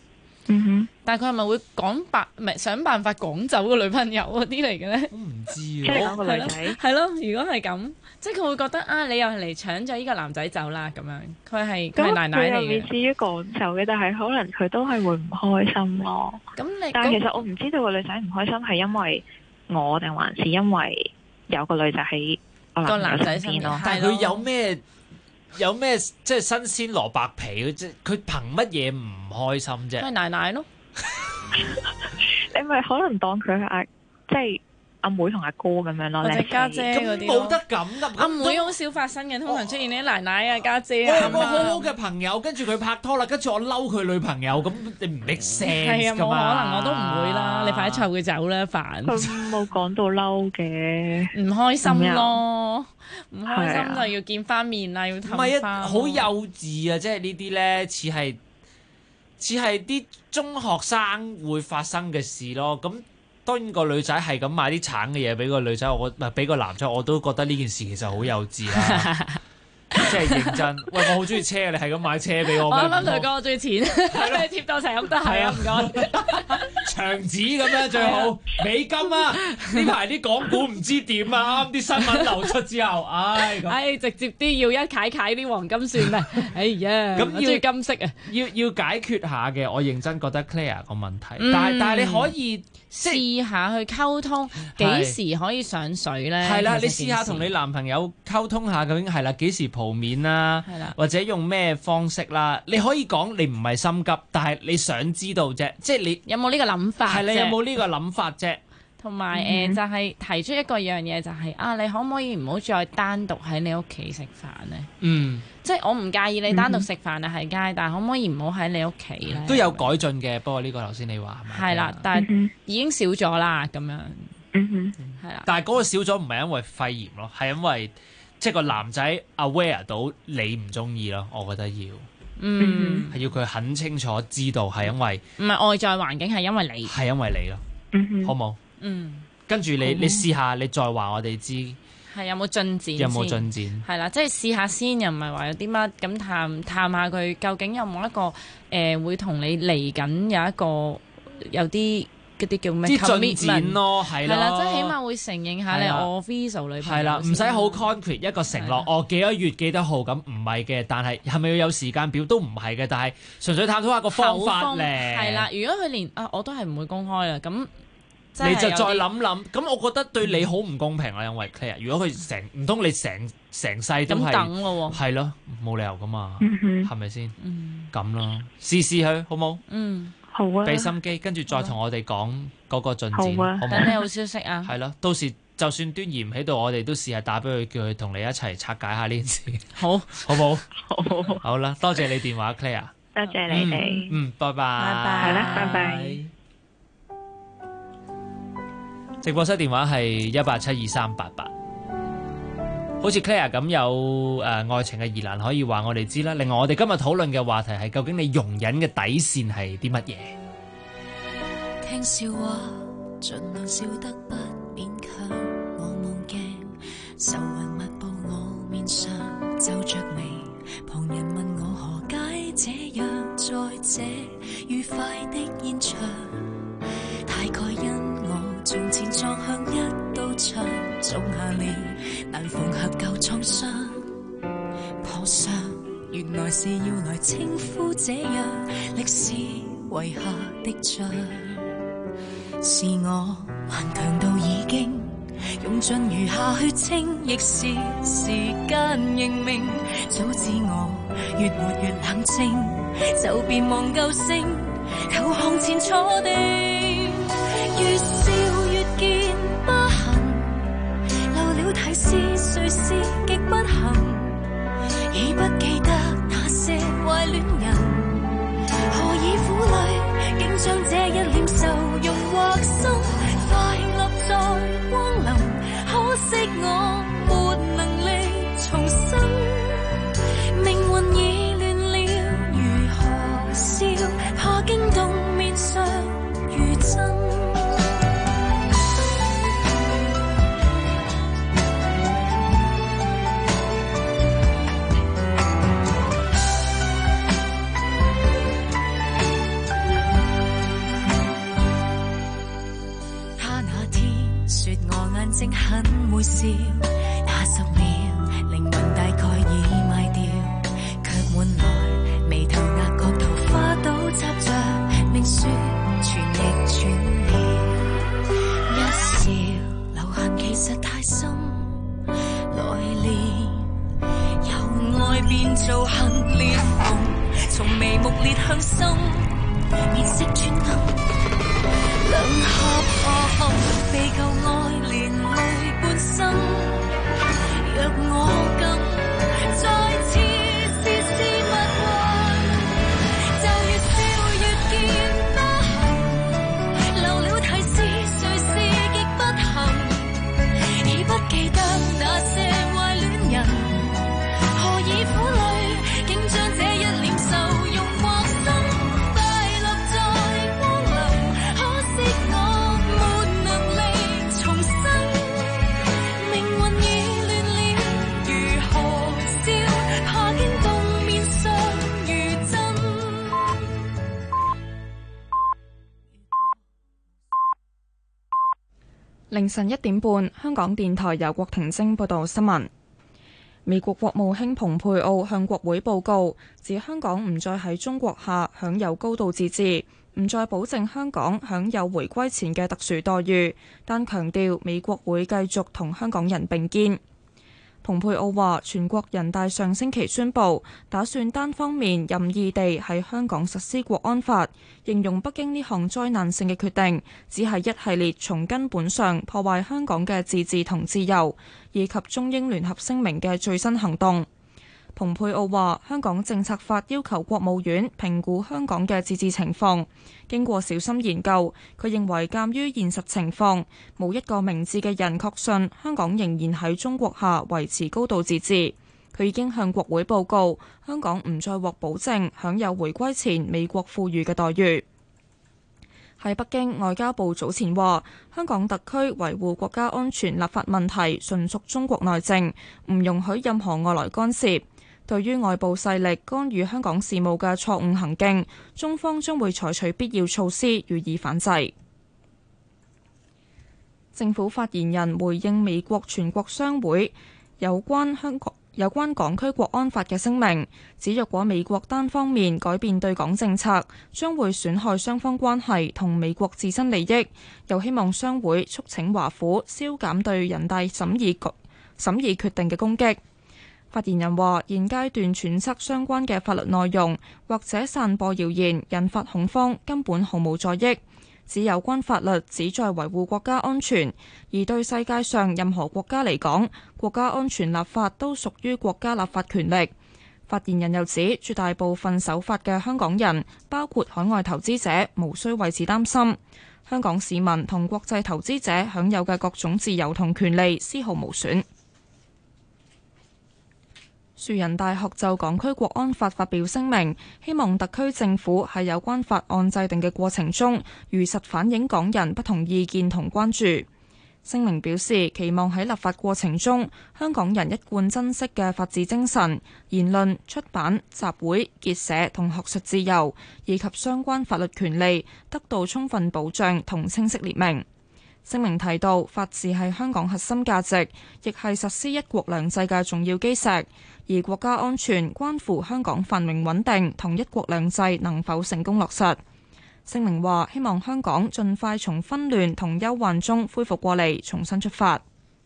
但係佢係咪會想辦法趕走個女朋友嗰啲嚟嘅咧？ 我唔知即係講個女仔係咯，如果係咁，即係佢會覺得啊，你又係嚟搶咗呢個男仔走啦咁樣。佢係奶奶嚟嘅。 佢又未至於趕走嘅，但係可能佢都係會唔開心咯。但係其實我唔知道個女仔唔開心係因為我定還是因為有個女仔喺個男仔身邊咯。 但係佢有咩即係新鮮蘿蔔皮？即係佢憑乜嘢唔開心啫？ 係奶奶咯。 你咪可能當佢係即係阿妹同阿哥咁樣咯， 或者家姐嗰啲冇得咁噶。 阿妹好少發生嘅，通常出現啲奶奶啊、家姐啊。 我有個好好嘅朋友，跟住佢拍拖啦，跟住我嬲佢女朋友，咁你唔 make sense 噶嘛？ 係啊，冇可能，我都唔會啦。你快啲湊佢走啦，煩。 佢冇講到嬲嘅， 唔開心咯，唔開心就要見翻面啦，要氹翻。 唔係啊，好幼稚啊！即係呢啲咧，似係啲中學生會發生嘅事咯。咁當然個女仔係咁買啲橙嘅嘢俾個女仔，我唔係俾個男仔，我都覺得呢件事其實好幼稚啦。即係認真，喂，我好中意車，你係咁買車俾我。 我啱啱同佢講我中意錢，你貼到成咁都係啊，唔該。 長紙咁樣最好，美金啊！呢排啲港股唔知點啊，啱啲新聞流出之後， 直接啲要一解啲黃金算啦。哎呀，咁中意金色啊， 要解決下嘅，我認真覺得 Claire 個問題，但係你可以試下去溝通，幾時可以上水咧？ 係啦，你試下同你男朋友溝通下，究竟係啦，幾時蒲面啦，或者用咩方式啦？你可以講你唔係心急，但係你想知道啫，即係你有冇呢個諗法？ 係你有冇呢個諗法啫？ 同埋就係提出一個樣嘢，就係你可唔可以唔好再單獨喺你屋企食飯咧？即係我唔介意你單獨食飯啊喺街，但係可唔可以唔好喺你屋企咧？ 都有改進嘅，不過呢個頭先你話係咪？ 係啦，但係已經少咗啦，咁樣。係啦。 但係嗰個少咗唔係因為肺炎咯，係因為即係個男仔 aware 到你唔中意咯，我覺得要。係要佢很清楚知道係因為唔係外在環境，係因為你， 係因為你咯，好冇？跟住你試下，你再話我哋知係有冇進展？ 有冇進展？ 係啦，即係試下先，又唔係話有啲乜咁探下佢，究竟有冇一個會同你嚟緊有一個有啲嗰啲叫咩？ 啲進展咯，係啦， 即係起碼會承認下你我 official 女朋友。 係啦，唔使好 concrete 一個承諾，我幾多月幾多號咁唔係嘅，但係係咪要有時間表都唔係嘅，但係純粹探討下個方法咧。 係啦，如果佢連我都係唔會公開啦，咁。 你就再諗諗，咁我覺得對你好唔公平啦，因為 Claire，如果佢唔通你成世都係咁等咯喎， 係咯，冇理由噶嘛，係咪先？咁咯，試佢好冇？ 好啊， 俾心機，跟住再同我哋講嗰個進展，好冇？ 等你好消息啊！ 係咯，到時就算端嚴喺度，我哋都試下打俾佢，叫佢同你一齊拆解下呢件事。 好， 好冇？好啦，多謝你電話 Claire， 多謝你哋， 拜拜， 係啦，拜拜。 直播室電話係1872388，好似 Claire 咁有愛情嘅疑難可以話我哋知啦。另外我哋今日討論嘅話題係究竟你容忍嘅底線係啲乜嘢？ 聽笑話盡量笑得不勉強，我望鏡愁雲密布我面上，皺着眉，旁人問我何解這樣，在這愉快的現場，大概因我從前撞向一道牆，種下了難縫合舊創傷，破傷原來是要來稱呼這樣歷史遺下的像，是我頑強到已經用盡餘下去清，亦是時間認命，早知我越活越冷靜，就別忘舊聲，求向前坐定，越笑越見不幸，漏了提示誰是極不幸，已不記得那些壞戀人，何以苦淚竟將這一臉愁容畫心，快樂在光臨，可惜我沒能力重生，命運已亂了，如何笑，怕驚動面上如真。 睛很會笑，那10秒靈魂大概已賣掉，卻換來眉頭額角頭花都插着明說傳亦傳了，一笑留痕其實太深，來年由愛變做恨裂縫，從眉目裂向心，面色轉暗，兩合下暗，被舊愛連累半生，若我今再次事事物運，就越笑越見不幸，留了提示誰是極不幸，已不記得那些壞戀人，何以苦淚竟將這一臉愁容或生，快樂在光臨，可惜我沒能力重生，命運已亂了，如何笑，怕驚動面上如真。 凌晨1點半，香港電台由郭婷晶報道新聞。美國國務卿蓬佩奧向國會報告，指香港唔再喺中國下享有高度自治，唔再保證香港享有回歸前嘅特殊待遇，但強調美國會繼續同香港人並肩。蓬佩奧話，全國人大上星期宣布，打算單方面任意地喺香港實施國安法，形容北京呢項災難性嘅決定，只係一系列從根本上破壞香港嘅自治同自由，以及中英聯合聲明嘅最新行動。蓬佩奧話，香港政策法要求國務院評估香港嘅自治情況，經過小心研究，佢認為鑑於現實情況，冇一個明智嘅人確信香港仍然喺中國下維持高度自治。佢已經向國會報告，香港唔再獲保證享有回歸前美國賦予嘅待遇。喺北京，外交部早前話，香港特區維護國家安全立法問題純屬中國內政，唔容許任何外來干涉。對於外部勢力干預香港事務嘅錯誤行徑，中方將會採取必要措施予以反制。政府發言人回應美國全國商會有關港區國安法嘅聲明，指若果美國單方面改變對港政策，將會損害雙方關係同美國自身利益，又希望商會促請華府消減對人大審議決定嘅攻擊。發言人話：現階段揣測相關嘅法律內容，或者散播謠言，引發恐慌，根本毫無助益。指有關法律旨在維護國家安全，而對世界上任何國家嚟講，國家安全立法都屬於國家立法權力。發言人又指，絕大部分守法嘅香港人，包括海外投資者，無需為此擔心。香港市民同國際投資者享有嘅各種自由同權利，絲毫無損。樹仁大學就港區國安法發表聲明，希望特區政府喺有關法案制定嘅過程中，如實反映港人不同意見同關注。聲明表示，期望喺立法過程中，香港人一貫珍惜嘅法治精神、言論、出版、集會、結社同學術自由，以及相關法律權利得到充分保障同清晰列明。聲明提到，法治係香港核心價值，亦係實施一國兩制嘅重要基石，而國家安全關乎香港繁榮穩定同一國兩制能否成功落實。聲明話，希望香港盡快從紛亂同憂患中恢復過嚟，重新出發。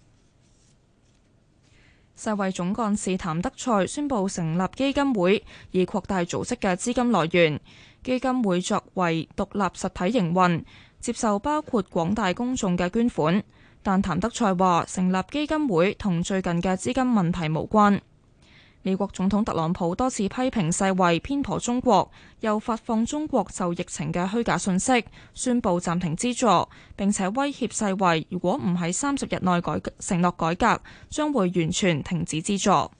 世衛總幹事譚德塞宣布成立基金會，以擴大組織嘅資金來源。基金會作為獨立實體營運，接受包括廣大公眾嘅捐款，但譚德塞話成立基金會同最近嘅資金問題無關。美國總統特朗普多次批評世衛偏頗中國，又發放中國就疫情嘅虛假信息，宣布暫停資助，並且威脅世衛如果唔喺30日內承諾改革，將會完全停止資助。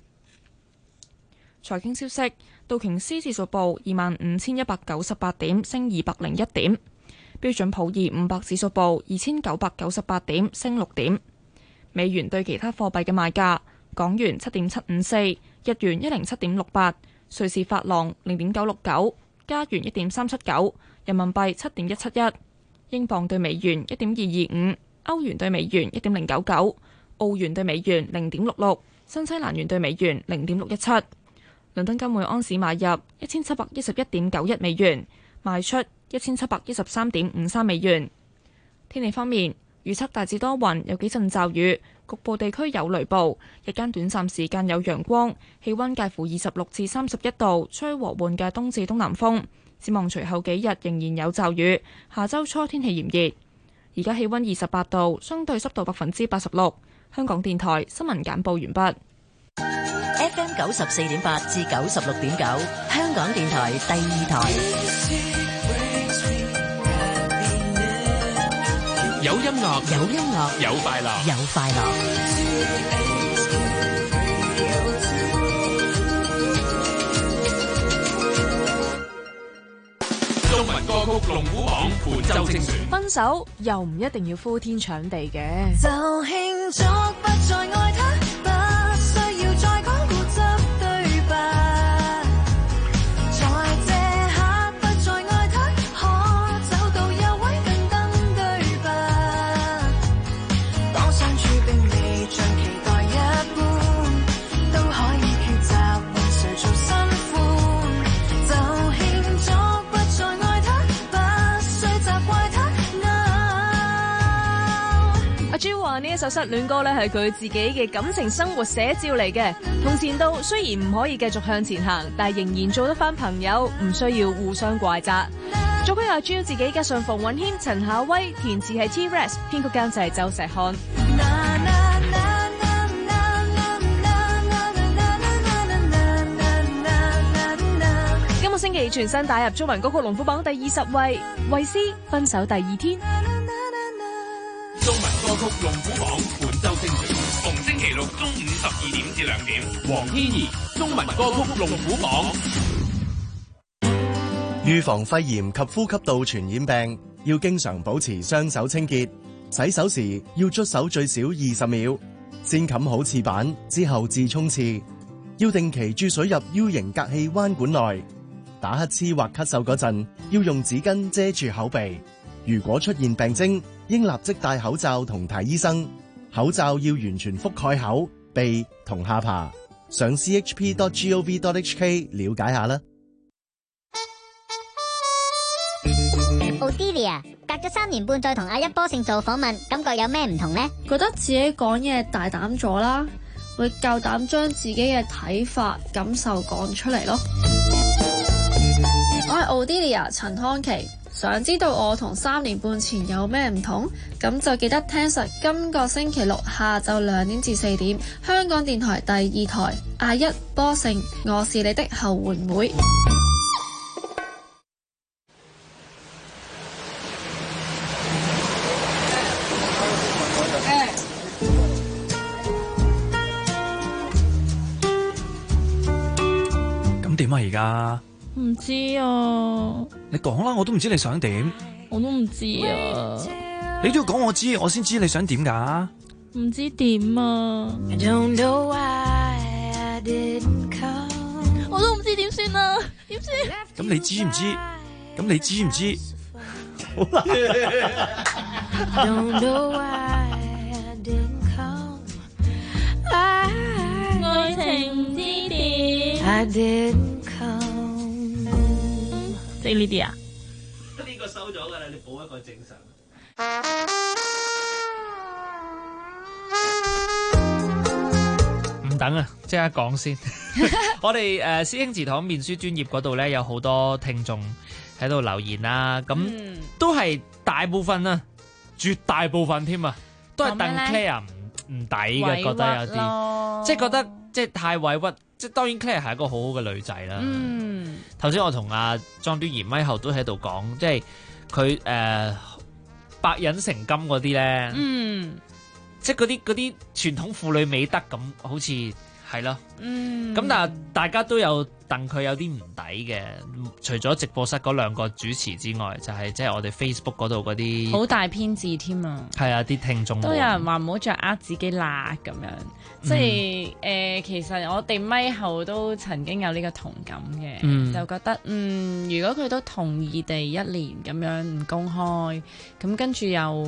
財經消息，道瓊斯指數報25,198點，升201點。標準普爾500指數報2,998點，升6點。美元對其他貨幣嘅賣價：港元7.754，日元107.68，瑞士法郎0.969，加元1.379，人民幣7.171，英鎊對美元1.225， 歐元對美元1.099，澳元對美元0.66，新西蘭元對美元0.617。倫敦金每盎司買入1711.91美元，賣出1713.53美元。天氣方面，預測大致多雲，有幾陣驟雨，局部地區有雷暴，日間短暫時間有陽光，氣溫介乎26至31度，吹和緩嘅東至東南風。展望隨後幾日仍然有驟雨，下周初天氣炎熱。而家氣溫28度，相對濕度86%。香港電台新聞簡報完畢。 FM 94.8至96.9，香港電台第二台。 有音樂， 有音樂， 有快樂， 有快樂。 中文歌曲龍虎榜本周精選。 分手又唔一定要呼天搶地嘅， 就慶祝不再愛他，不需要再講固執對白，在這刻不再愛他，可找到有位更登對白，當相處並未像期待一般，都可以抉擇為誰做新歡，就慶祝不再愛他，不需責怪他。 阿朱話呢一首失戀歌咧係佢自己嘅感情生活寫照嚟嘅，同前度雖然唔可以繼續向前行，但係仍然做得翻朋友，唔需要互相怪責。作曲阿朱自己加上馮允謙、陳夏威，填詞係 T-Rex， 編曲監製周石漢。今個星期全新打入中文歌曲龍虎榜第20位，衛詩分手第二天。 中文歌曲龍虎榜本周精選，逢星期六中午12點至2點，黃天怡中文歌曲龍虎榜。 預防肺炎及呼吸道傳染病，要經常保持雙手清潔，洗手時要捽手最少20秒，先冚好廁板之後至沖廁，要定期注水入 U 型隔氣彎管內，打乞嗤或咳嗽嗰陣要用紙巾遮住口鼻。如果出現病徵，應立即戴口罩同睇醫生。口罩要完全覆蓋口、鼻同下巴。上 chp.gov.hk 了解下啦。 Odelia， 隔咗3年半再同阿一波勝做訪問，感覺有咩唔同呢？ 覺得自己講嘢大膽咗啦，會夠膽將自己嘅睇法、感受講出嚟咯。我係 Odelia 陳康琪。想知道我同3年半前有咩唔同？咁就記得聽實今個星期六下晝2點至4點，香港電台第2台阿一波勝，我是你的後援會。 咁點啊而家？ 唔知啊， 你講啦，我都唔知你想點。 我都唔知啊， 你都要講我知，我先知你想點噶。 唔知點啊，我都唔知點算啊，點算？ 咁你知唔知？咁你知唔知？好難。愛情唔知點。即係呢啲啊？ 呢個收咗㗎啦，你補一個正常。唔等啊，即刻講先。我哋師兄祠堂面書專頁嗰度咧，有好多聽眾喺度留言啦。咁都係大部分啊，絕大部分添啊，都係鄧 Claire 唔抵嘅，覺得有啲，即係覺得即係太委屈。即係當然 Claire 係一個好好嘅女仔啦。頭先我同阿莊端儀咪後都喺度講，即係佢百忍成金嗰啲咧，即係嗰啲傳統婦女美德咁，好似係咯。咁但係大家都有戥佢有啲唔抵嘅，除咗直播室嗰2個主持之外，就係即係我哋 Facebook 嗰度嗰啲好大編字添啊！ 係啊，啲聽眾都有人話唔好再呃自己啦咁樣，即係其實我哋咪後都曾經有呢個同感嘅，就覺得如果佢都同意地1年咁樣唔公開，咁跟住又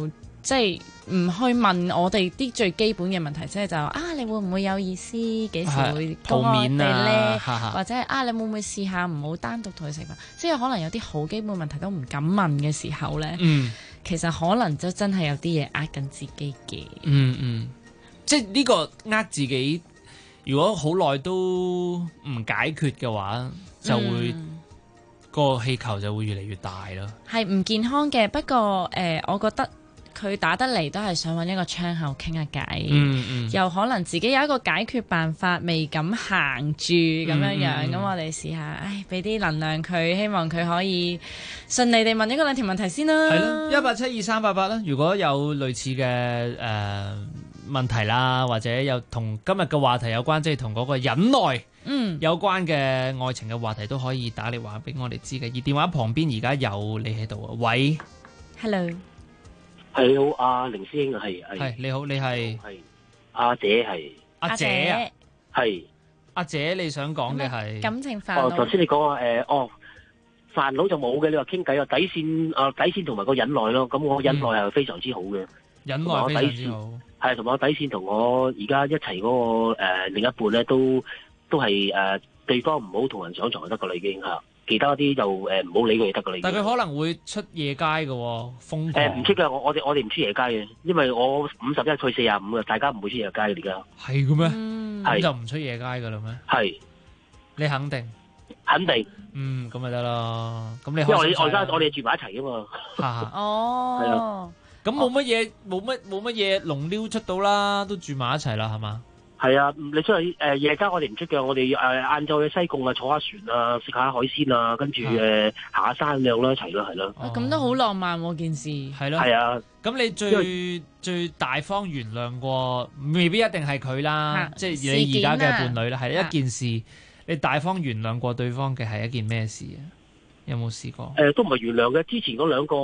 即係唔去問我哋啲最基本嘅問題，即係就啊，你會唔會有意思？幾時會圖面我哋咧？ 啊， 或者係啊，你會唔會試下唔好單獨同佢食飯？即係可能有啲好基本問題都唔敢問嘅時候咧，其實可能就真係有啲嘢呃緊自己嘅。 即係呢個呃自己，如果好耐都唔解決嘅話，就會個氣球就會越嚟越大咯。 係唔健康嘅，不過我覺得佢打得嚟都係想揾一個窗口傾下偈，又可能自己有一個解決辦法未敢行住咁樣，咁我哋試下，俾啲能量佢，希望佢可以順利地問一個兩條問題先啦。 係咯，1872388啦，如果有類似嘅問題啦，或者有同今日嘅話題有關，即係同嗰個忍耐有關嘅愛情嘅話題，都可以打嚟話俾我哋知嘅。而電話旁邊而家有你喺度啊，喂 ，Hello， 係你好，阿凌師兄係你好，你係阿姐係阿姐啊， 係阿姐，你想講嘅係感情煩惱。 頭先你講話煩惱就冇嘅，你話傾偈啊，底線同埋個忍耐咯。咁我忍耐係非常之好嘅， 忍耐非常之好。 係同埋我底線同我而家一齊嗰個另一半咧，都係對方唔好同人上床就得噶啦，已經嚇。其他啲就唔好理佢就得噶啦。 但佢可能會出夜街嘅喎，瘋狂。 唔出嘅，我哋唔出夜街嘅，因為我51佢45嘅，大家唔會出夜街嘅而家。 係嘅咩？咁就唔出夜街嘅啦咩？ 係， 你肯定？ 肯定。 咁咪得咯。咁你因為我哋住埋一齊噶嘛。 哦。 係啊。 咁冇乜嘢龍溜出到啦，都住埋一齊啦，係嘛？ 係啊，你出去夜間我哋唔出嘅，我哋晏晝去西貢啊，坐下船啊，食下海鮮啊，跟住行下山咁樣啦，一齊咯，係咯。 咁都好浪漫喎，件事。 係咯。 係啊。 咁你最大方原諒過，未必一定係佢啦，即係你而家嘅伴侶啦，係一件事，你大方原諒過對方嘅係一件咩事啊？有冇試過？ 都唔係原諒嘅。之前嗰兩個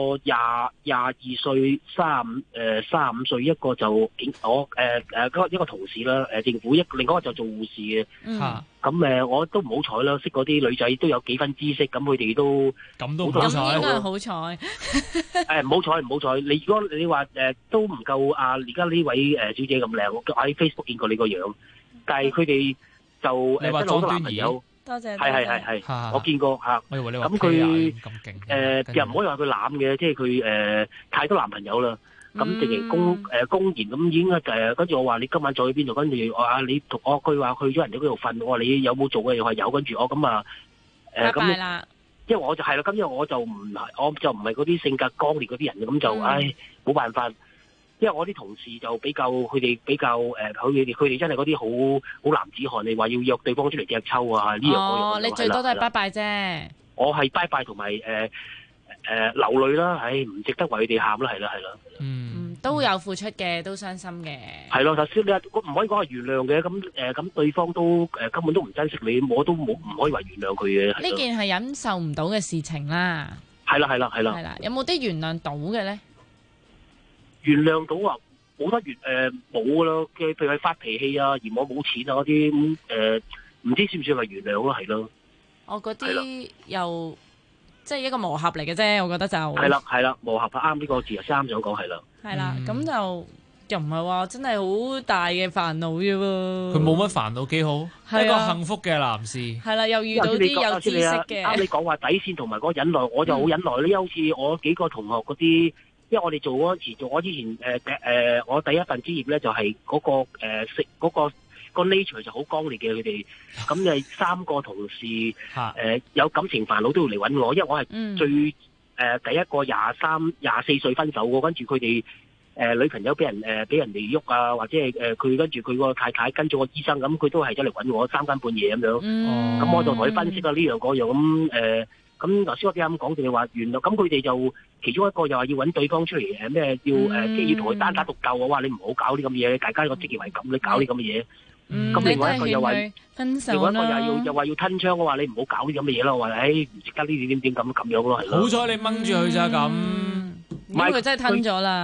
22歲、35歲，一個就一個同事啦，政府另外一個就做護士嘅。咁我都唔好彩啦，識嗰啲女仔都有幾分知識，咁佢哋都咁都唔好彩。 應該係好彩。 唔好彩。如果你話都唔夠而家呢位小姐咁靚，我喺 Facebook 見過你個樣，但係佢哋就你話真係好多男朋友。 多謝。 係，我見過嚇。 我以為你話咁佢又唔可以話佢濫嘅，即係佢太多男朋友啦。咁直情公然咁已經跟住我話你今晚再去邊度？跟住我話你同我佢話去咗人哋嗰度瞓，我話你有冇做嘅？又話有，跟住我咁啊拜啦。 因為我就係啦，咁因為我就唔係嗰啲性格剛烈嗰啲人嘅，咁就冇辦法。因為我啲同事就佢哋真係嗰啲好男子漢，你話要約對方出嚟隻抽啊呢樣嗰樣。 你最多都係拜拜啫。 我係拜拜同埋流淚啦，唔值得為佢哋喊啦，係啦。 都有付出嘅，都傷心嘅。 係咯，頭先你唔可以講係原諒嘅，咁對方都根本都唔珍惜你，我都唔可以話原諒佢嘅。呢件係忍受唔到嘅事情啦。 係啦。 有冇啲原諒到嘅咧？ 原諒到啊，冇得冇噶咯。譬如佢發脾氣啊，嫌我冇錢啊嗰啲唔知算唔算係原諒咯？係咯。 我嗰啲又即係一個磨合嚟嘅啫，我覺得就係啦，磨合啱呢個字啊，啱想講係啦。 係啦，咁就又唔係話真係好大嘅煩惱啫喎。 佢冇乜煩惱，幾好，一個幸福嘅男士。 係啦，又遇到啲有知識嘅。 啱你講話底線同埋嗰個忍耐，我就好忍耐呢。好似我幾個同學嗰啲。因為我哋做嗰時我之前我第一份職業咧就係嗰個 nature 就好剛烈嘅佢哋，咁就3個同事有感情煩惱都要嚟揾我，因為我係最第一個24歲分手嘅，跟住佢哋女朋友俾人哋喐啊，或者係佢跟住佢個太太跟咗個醫生，咁佢都係走嚟揾我3更半夜咁樣，咁我就同佢分析啊呢樣嗰樣咁咁頭先我哋啱講，就係話原來咁佢哋就其中一個又話要揾對方出嚟咩要即係要同佢單打獨鬥，我話你唔好搞啲咁嘅嘢，大家個職業係咁，你搞啲咁嘅嘢。咁另外一個又話分手， 另外一個又話要吞槍，我話你唔好搞啲咁嘅嘢咯，我話唔值得呢點咁樣咯，係咯。 好彩你掹住佢咋咁， 咁佢真係吞咗啦。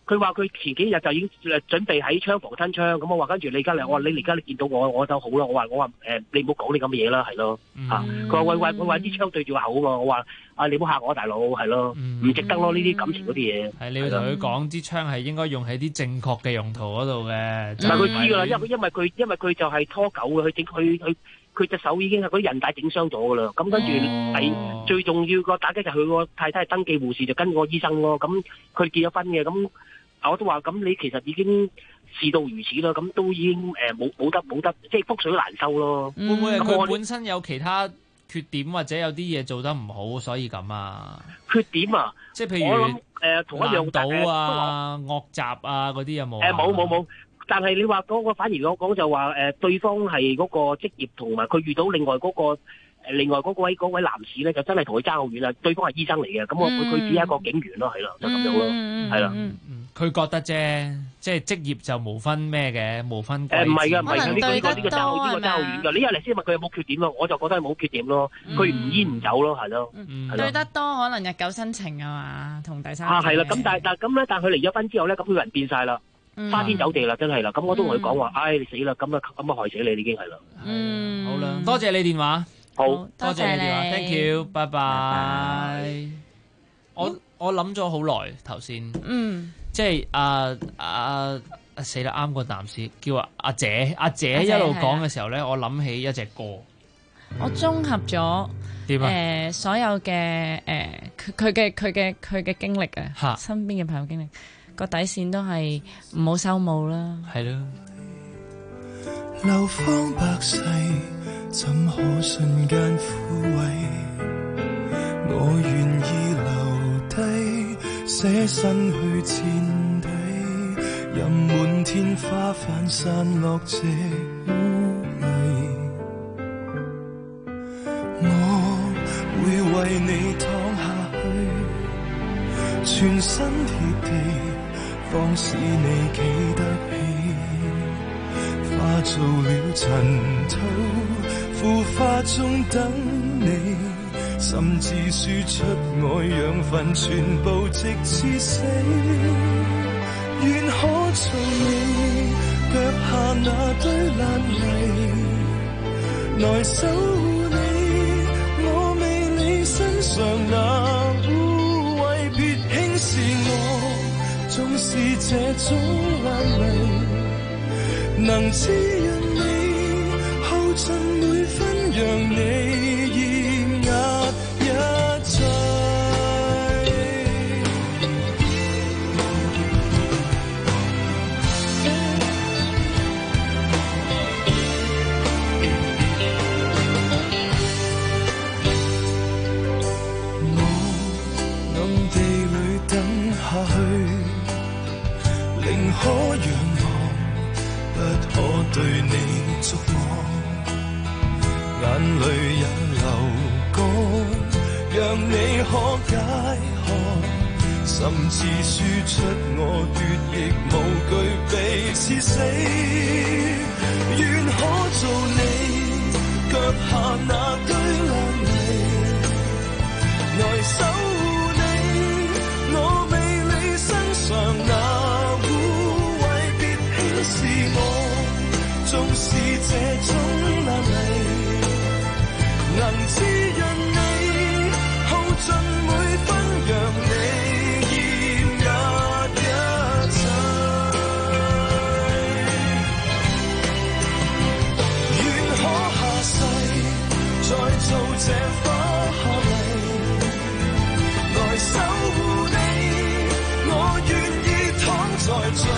佢話佢前幾日就已經準備喺槍房吞槍，咁我話跟住你而家嚟，我話你而家你見到我就好啦，我話你唔好講你咁嘅嘢啦，係咯嚇。佢話喂佢話啲槍對住個口喎，我話你唔好嚇我大佬，係咯，唔值得咯呢啲感情嗰啲嘢。 係你要同佢講支槍係應該用喺啲正確嘅用途嗰度嘅。 但係佢知㗎啦，因為佢就係拖狗嘅，佢隻手已經係嗰啲韌帶整傷咗㗎啦。咁跟住最重要個打擊就係佢個太太係登記護士，就跟個醫生咯。咁佢結咗婚嘅，咁我都話咁你其實已經事到如此啦，咁都已經冇得，即係覆水難收咯。 會唔會係佢本身有其他缺點或者有啲嘢做得唔好，所以咁啊？ 缺點啊， 即係譬如同一樣賭啊、惡習啊嗰啲有冇？ 冇。但係你話嗰個反而我講就話對方係嗰個職業同埋佢遇到另外嗰位男士咧，就真係同佢爭好遠啦。對方係醫生嚟嘅，咁佢只係一個警員咯，係啦，就咁樣咯，係啦。 佢覺得啫，即係職業就無分咩嘅，無分貴賤。 唔係㗎，呢個爭好遠㗎。你入嚟先問佢有冇缺點咯，我就覺得係冇缺點咯。佢唔煙唔酒咯，係咯。 對得多可能日久生情啊嘛，同第三者。 係啦，咁但係佢離咗婚之後咧，咁佢人變晒啦。花天酒地啦，真係啦，咁我都同佢講話，你死啦，咁啊害死你已經係啦。 好啦，多謝你電話， 好， 多謝你電話 ，thank you，拜拜。我諗咗好耐頭先，即係死啦，啱個男士叫阿姐一路講嘅時候咧，我諗起一隻歌， 我綜合咗所有嘅佢嘅經歷啊，身邊嘅朋友經歷。個底線都係唔好收冇啦， 係咯。 流芳百世，怎可瞬間枯萎？我願意留低，捨身去墊底，任滿天花瓣散落這污泥。我會為你躺下去，全身貼地。方使你企得起，化做了塵土，腐化中等你，甚至輸出我養分，全部直至死。願可做你腳下那堆爛泥，來守護你，我未你身上那污穢，別輕視我。縱是這種爛泥，能滋潤你，耗盡每分，讓你抑壓一切。我暗地裏等下去。寧可仰望，不可對你觸摸，眼淚也流乾，讓你可解渴，甚至輸出我血亦無懼被刺死。願可做你腳下那堆爛泥，來守護你，我未你身上那是我，縱是這種爛泥，能滋潤你，耗盡每分，讓你抑壓一切。願可下世再做這花泥，來守護你，我願意躺在最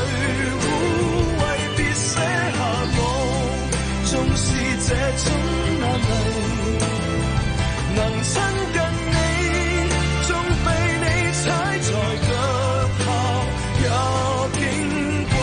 這種爛泥，能親近你，縱被你踩在腳下，也矜貴。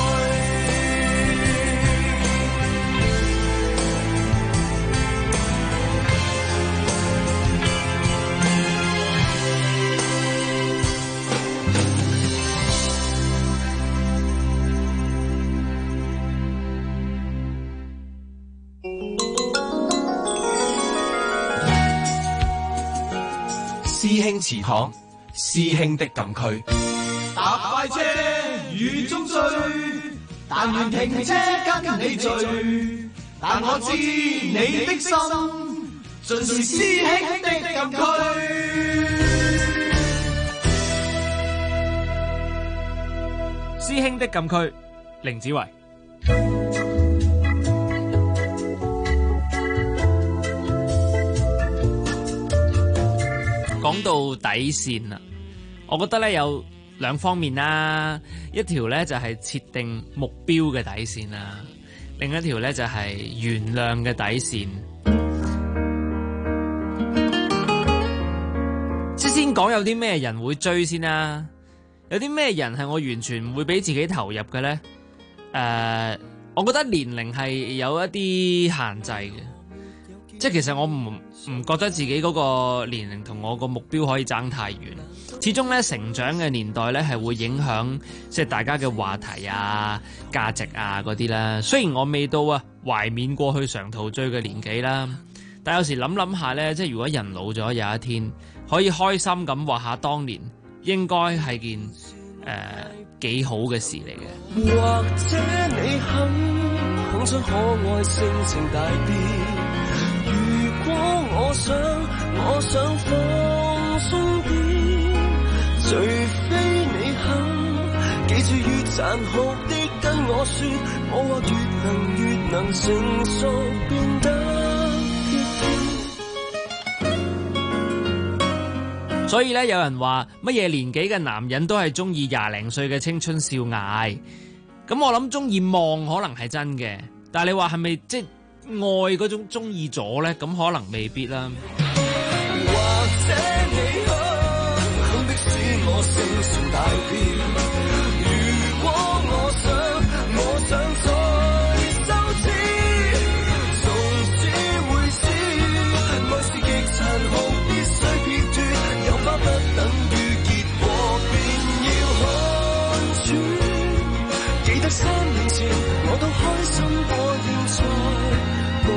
師兄祠堂，師兄的禁區。 搭快車雨中追，但願停車跟你聚，但我知你的心盡是師兄的禁區。 師兄的禁區，凌子維。講到底線啦，我覺得咧有兩方面啦，一條咧就係設定目標嘅底線啦，另一條咧就係原諒嘅底線。先講有啲咩人會追先啦，有啲咩人係我完全唔會俾自己投入嘅咧？我覺得年齡係有一啲限制嘅。即係其實我唔覺得自己嗰個年齡同我個目標可以爭太遠，始終咧成長嘅年代咧係會影響即係大家嘅話題啊、價值啊嗰啲啦。雖然我未到懷緬過去常陶醉嘅年紀啦，但有時諗下咧，即係如果人老咗有一天可以開心咁話下當年，應該係件幾好嘅事嚟嘅。 或者你肯將可愛性情大變，我想放鬆啲，除非你肯記住越殘酷的跟我說，我話越能成熟變得。 所以咧，有人話乜嘢年紀嘅男人都係中意20零歲嘅青春少艾，咁我諗中意望可能係真嘅，但係你話係咪即係愛嗰種中意咗咧？咁可能未必啦。 或者你肯的使我性情大變，如果我想再收錢，從此會知愛是極殘酷，必須撇脱，有花不等於結果，便要看穿。記得3年前我都開心過，現在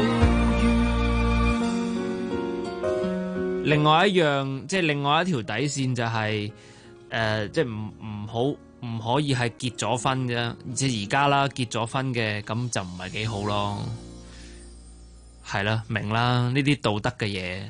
另外一樣，即係另外一條底線就係即係唔可以係結咗婚嘅，即係而家啦，結咗婚嘅咁就唔係幾好咯。係啦，明啦，呢啲道德嘅嘢。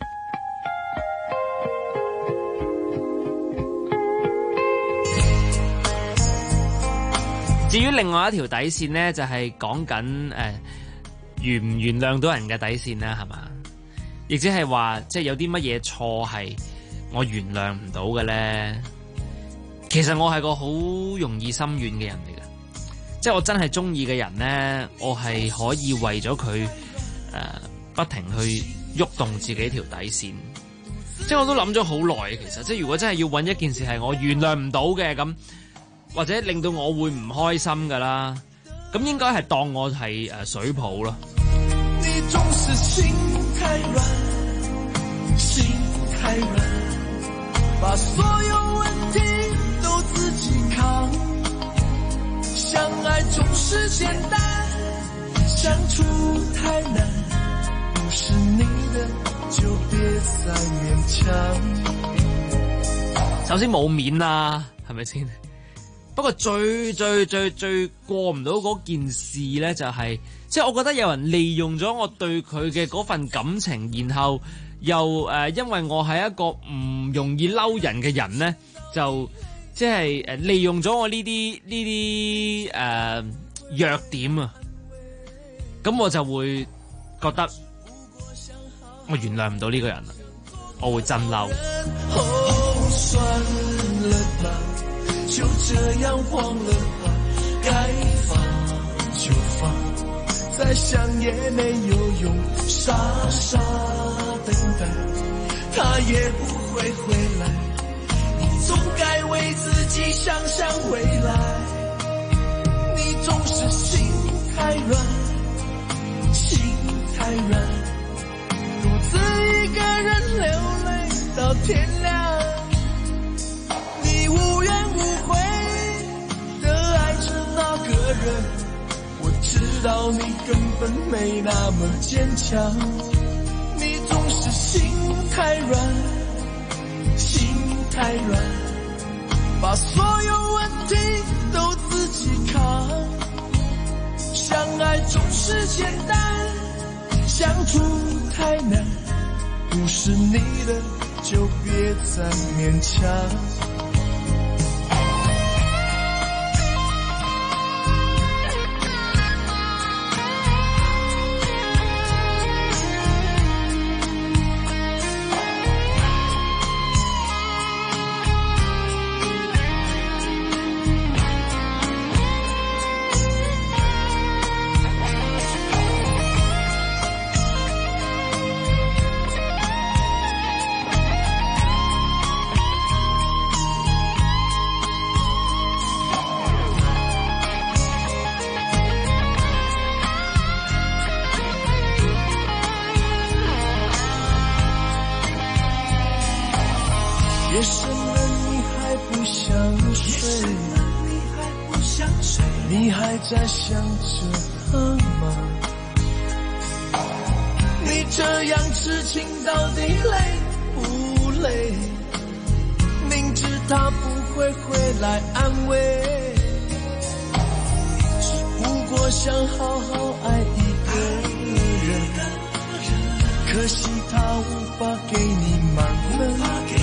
至於另外一條底線咧，就係講緊原唔原諒到人嘅底線啦，係嘛？亦即係話，即係有啲乜嘢錯係我原諒唔到嘅咧？其實我係個好容易心軟嘅人嚟嘅，即係我真係中意嘅人咧，我係可以為咗佢不停去喐動自己條底線。即係我都諗咗好耐，其實即係如果真係要搵一件事係我原諒唔到嘅咁，或者令到我會唔開心噶啦，咁應該係當我係水泡咯。 你總是心太軟，心太軟，把所有問題都自己扛。相愛總是簡單，相處太難，不是你的就別再勉強。 首先冇面啦，係咪先？不過最過唔到嗰件事咧，就係即係我覺得有人利用咗我對佢嘅嗰份感情，然後又因為我係一個唔容易嬲人嘅人咧，就即係利用咗我呢啲弱點啊，咁我就會覺得我原諒唔到呢個人啦，我會真嬲。 就這樣忘了吧，該放就放，再想也沒有用，傻傻等待，他也不會回來，你總該為自己想想未來。你總是心太軟，心太軟，獨自一個人流淚到天亮，你無怨無悔的愛着那個人，我知道你根本沒那麼堅強，你總是心太軟，心太軟，把所有問題都是简单，相处太难，不是你的就别再勉强。夜深了你还不想睡，你还在想着他吗？你这样痴情到底累不累？明知他不会回来安慰，只不过想好好爱一个人，可惜他无法给你满分，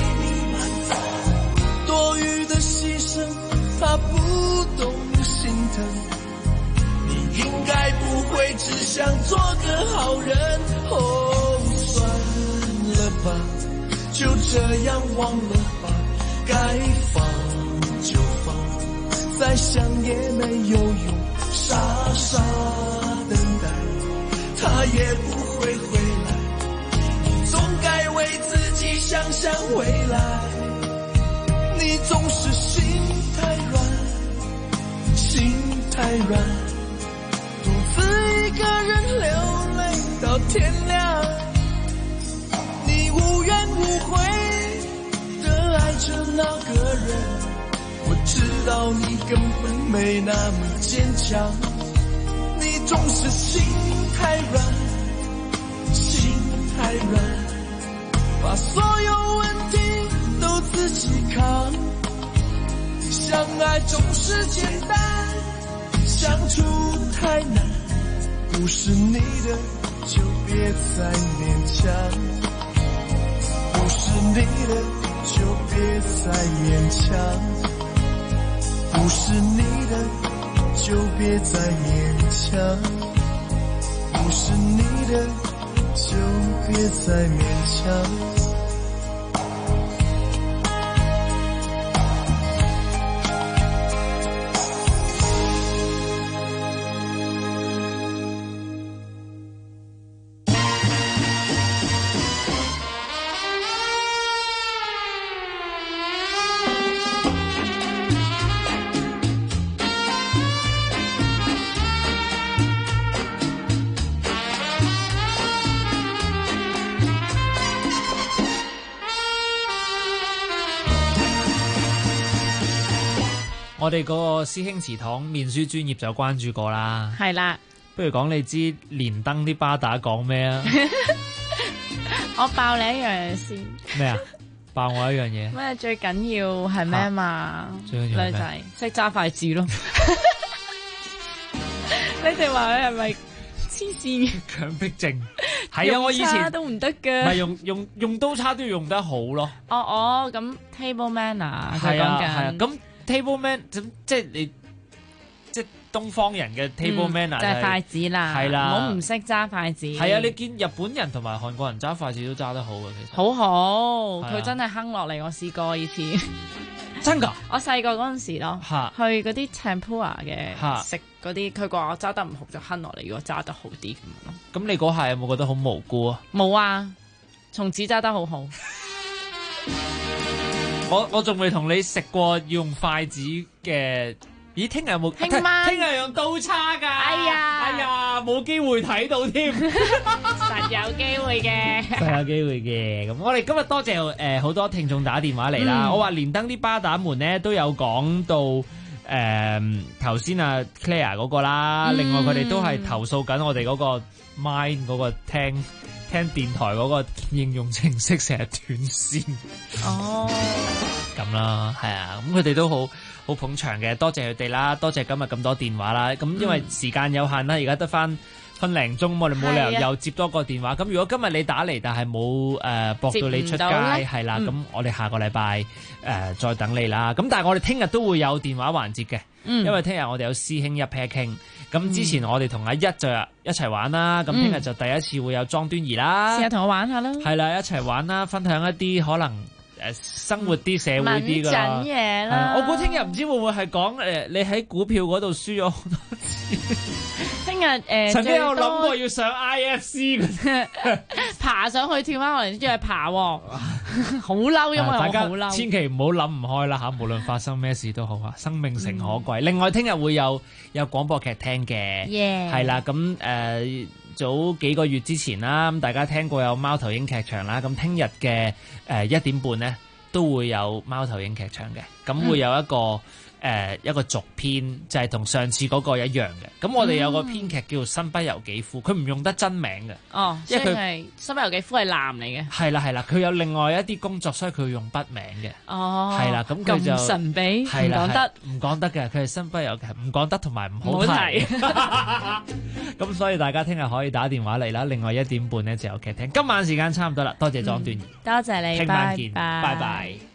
多余的牺牲他不懂心疼，你应该不会只想做个好人。哦，算了吧，就这样忘了吧，该放就放，再想也没有用，傻傻等待他也不会回来，你总该为自己想想未来。你总是心太软，心太软，独自一个人流泪到天亮。你无怨无悔地爱着那个人，我知道你根本没那么坚强。你总是心太软，心太软，把所有问题都自己扛。相爱总是简单，相处太难，不是你的就别再勉强，不是你的就别再勉强，不是你的就别再勉强，不是你的就别再勉强。 我哋嗰個師兄祠堂面書專頁就關注過啦。 係啦， 不如講你知連登啲巴打講咩啊？ 我爆你一樣嘢先。咩啊？爆我一樣嘢。 咩最緊要係咩嘛？ 最緊要女仔識揸筷子咯。你哋話佢係咪黐線？ 強迫症。係啊，我以前都唔得㗎。 唔係用刀叉都要用得好咯。 哦，咁 table manner 佢講緊。 咁table man 即係你即係東方人嘅 table manner 就係筷子啦， 係啦， 唔好唔識揸筷子。 係啊，你見日本人同埋韓國人揸筷子都揸得好嘅，其實好好，佢真係哼落嚟，我試過以前。 真㗎？ 我細個嗰陣時咯，去嗰啲 tempura 嘅食嗰啲，佢話我揸得唔好就哼落嚟，如果揸得好啲咁樣咯。 咁你嗰下有冇覺得好無辜啊？ 冇啊，從此揸得好好。 我仲未同你食過用筷子嘅，咦？聽日有冇？聽日用刀叉㗎。哎呀，冇機會睇到添。 實有機會嘅， 實有機會嘅。咁我哋今日多謝好多聽眾打電話嚟啦。我話連登啲巴打們咧都有講到頭先啊 Claire 嗰個啦，另外佢哋都係投訴緊我哋嗰個 Mind 嗰個聽電台嗰個應用程式成日斷線。哦，咁啦，係啊，咁佢哋都好捧場嘅，多謝佢哋啦，多謝今日咁多電話啦。咁因為時間有限啦，而家得翻分零鐘，我哋冇理由又接多個電話。咁如果今日你打嚟，但係冇駁到你出街，係啦，咁我哋下個禮拜再等你啦。咁但係我哋聽日都會有電話環節嘅，因為聽日我哋有師兄一 pair 傾。咁之前我哋同阿一就一齊玩啦，咁聽日就第一次會有莊端儀啦。 試下同我玩下啦。係啦，一齊玩啦，分享一啲可能生活啲、社會啲㗎啦。 嘢啦。 我估聽日唔知會唔會係講你喺股票嗰度輸咗好多錢。 聽日曾經有諗過要上 IFC 嘅， 爬上去跳翻落嚟，仲係爬喎，好嬲，因為我好嬲。 千祈唔好諗唔開啦嚇，無論發生咩事都好啊，生命誠可貴。另外聽日會有廣播劇聽嘅，係啦，咁早幾個月之前啦，咁大家聽過有貓頭鷹劇場啦，咁聽日嘅1點半咧都會有貓頭鷹劇場嘅，咁會有一個續篇，就係同上次嗰個一樣嘅。咁我哋有個編劇叫做新不由己夫，佢唔用得真名嘅。 哦， 因為佢新不由己夫係男嚟嘅。 係啦，佢有另外一啲工作，所以佢用筆名嘅。 哦， 係啦，咁佢就咁神秘，唔講得嘅，佢係新不由己，唔講得同埋唔好提。咁所以大家聽日可以打電話嚟啦。另外1點半咧就有劇聽。今晚時間差唔多啦，多謝莊端儀， 多謝你， 聽晚見，拜拜。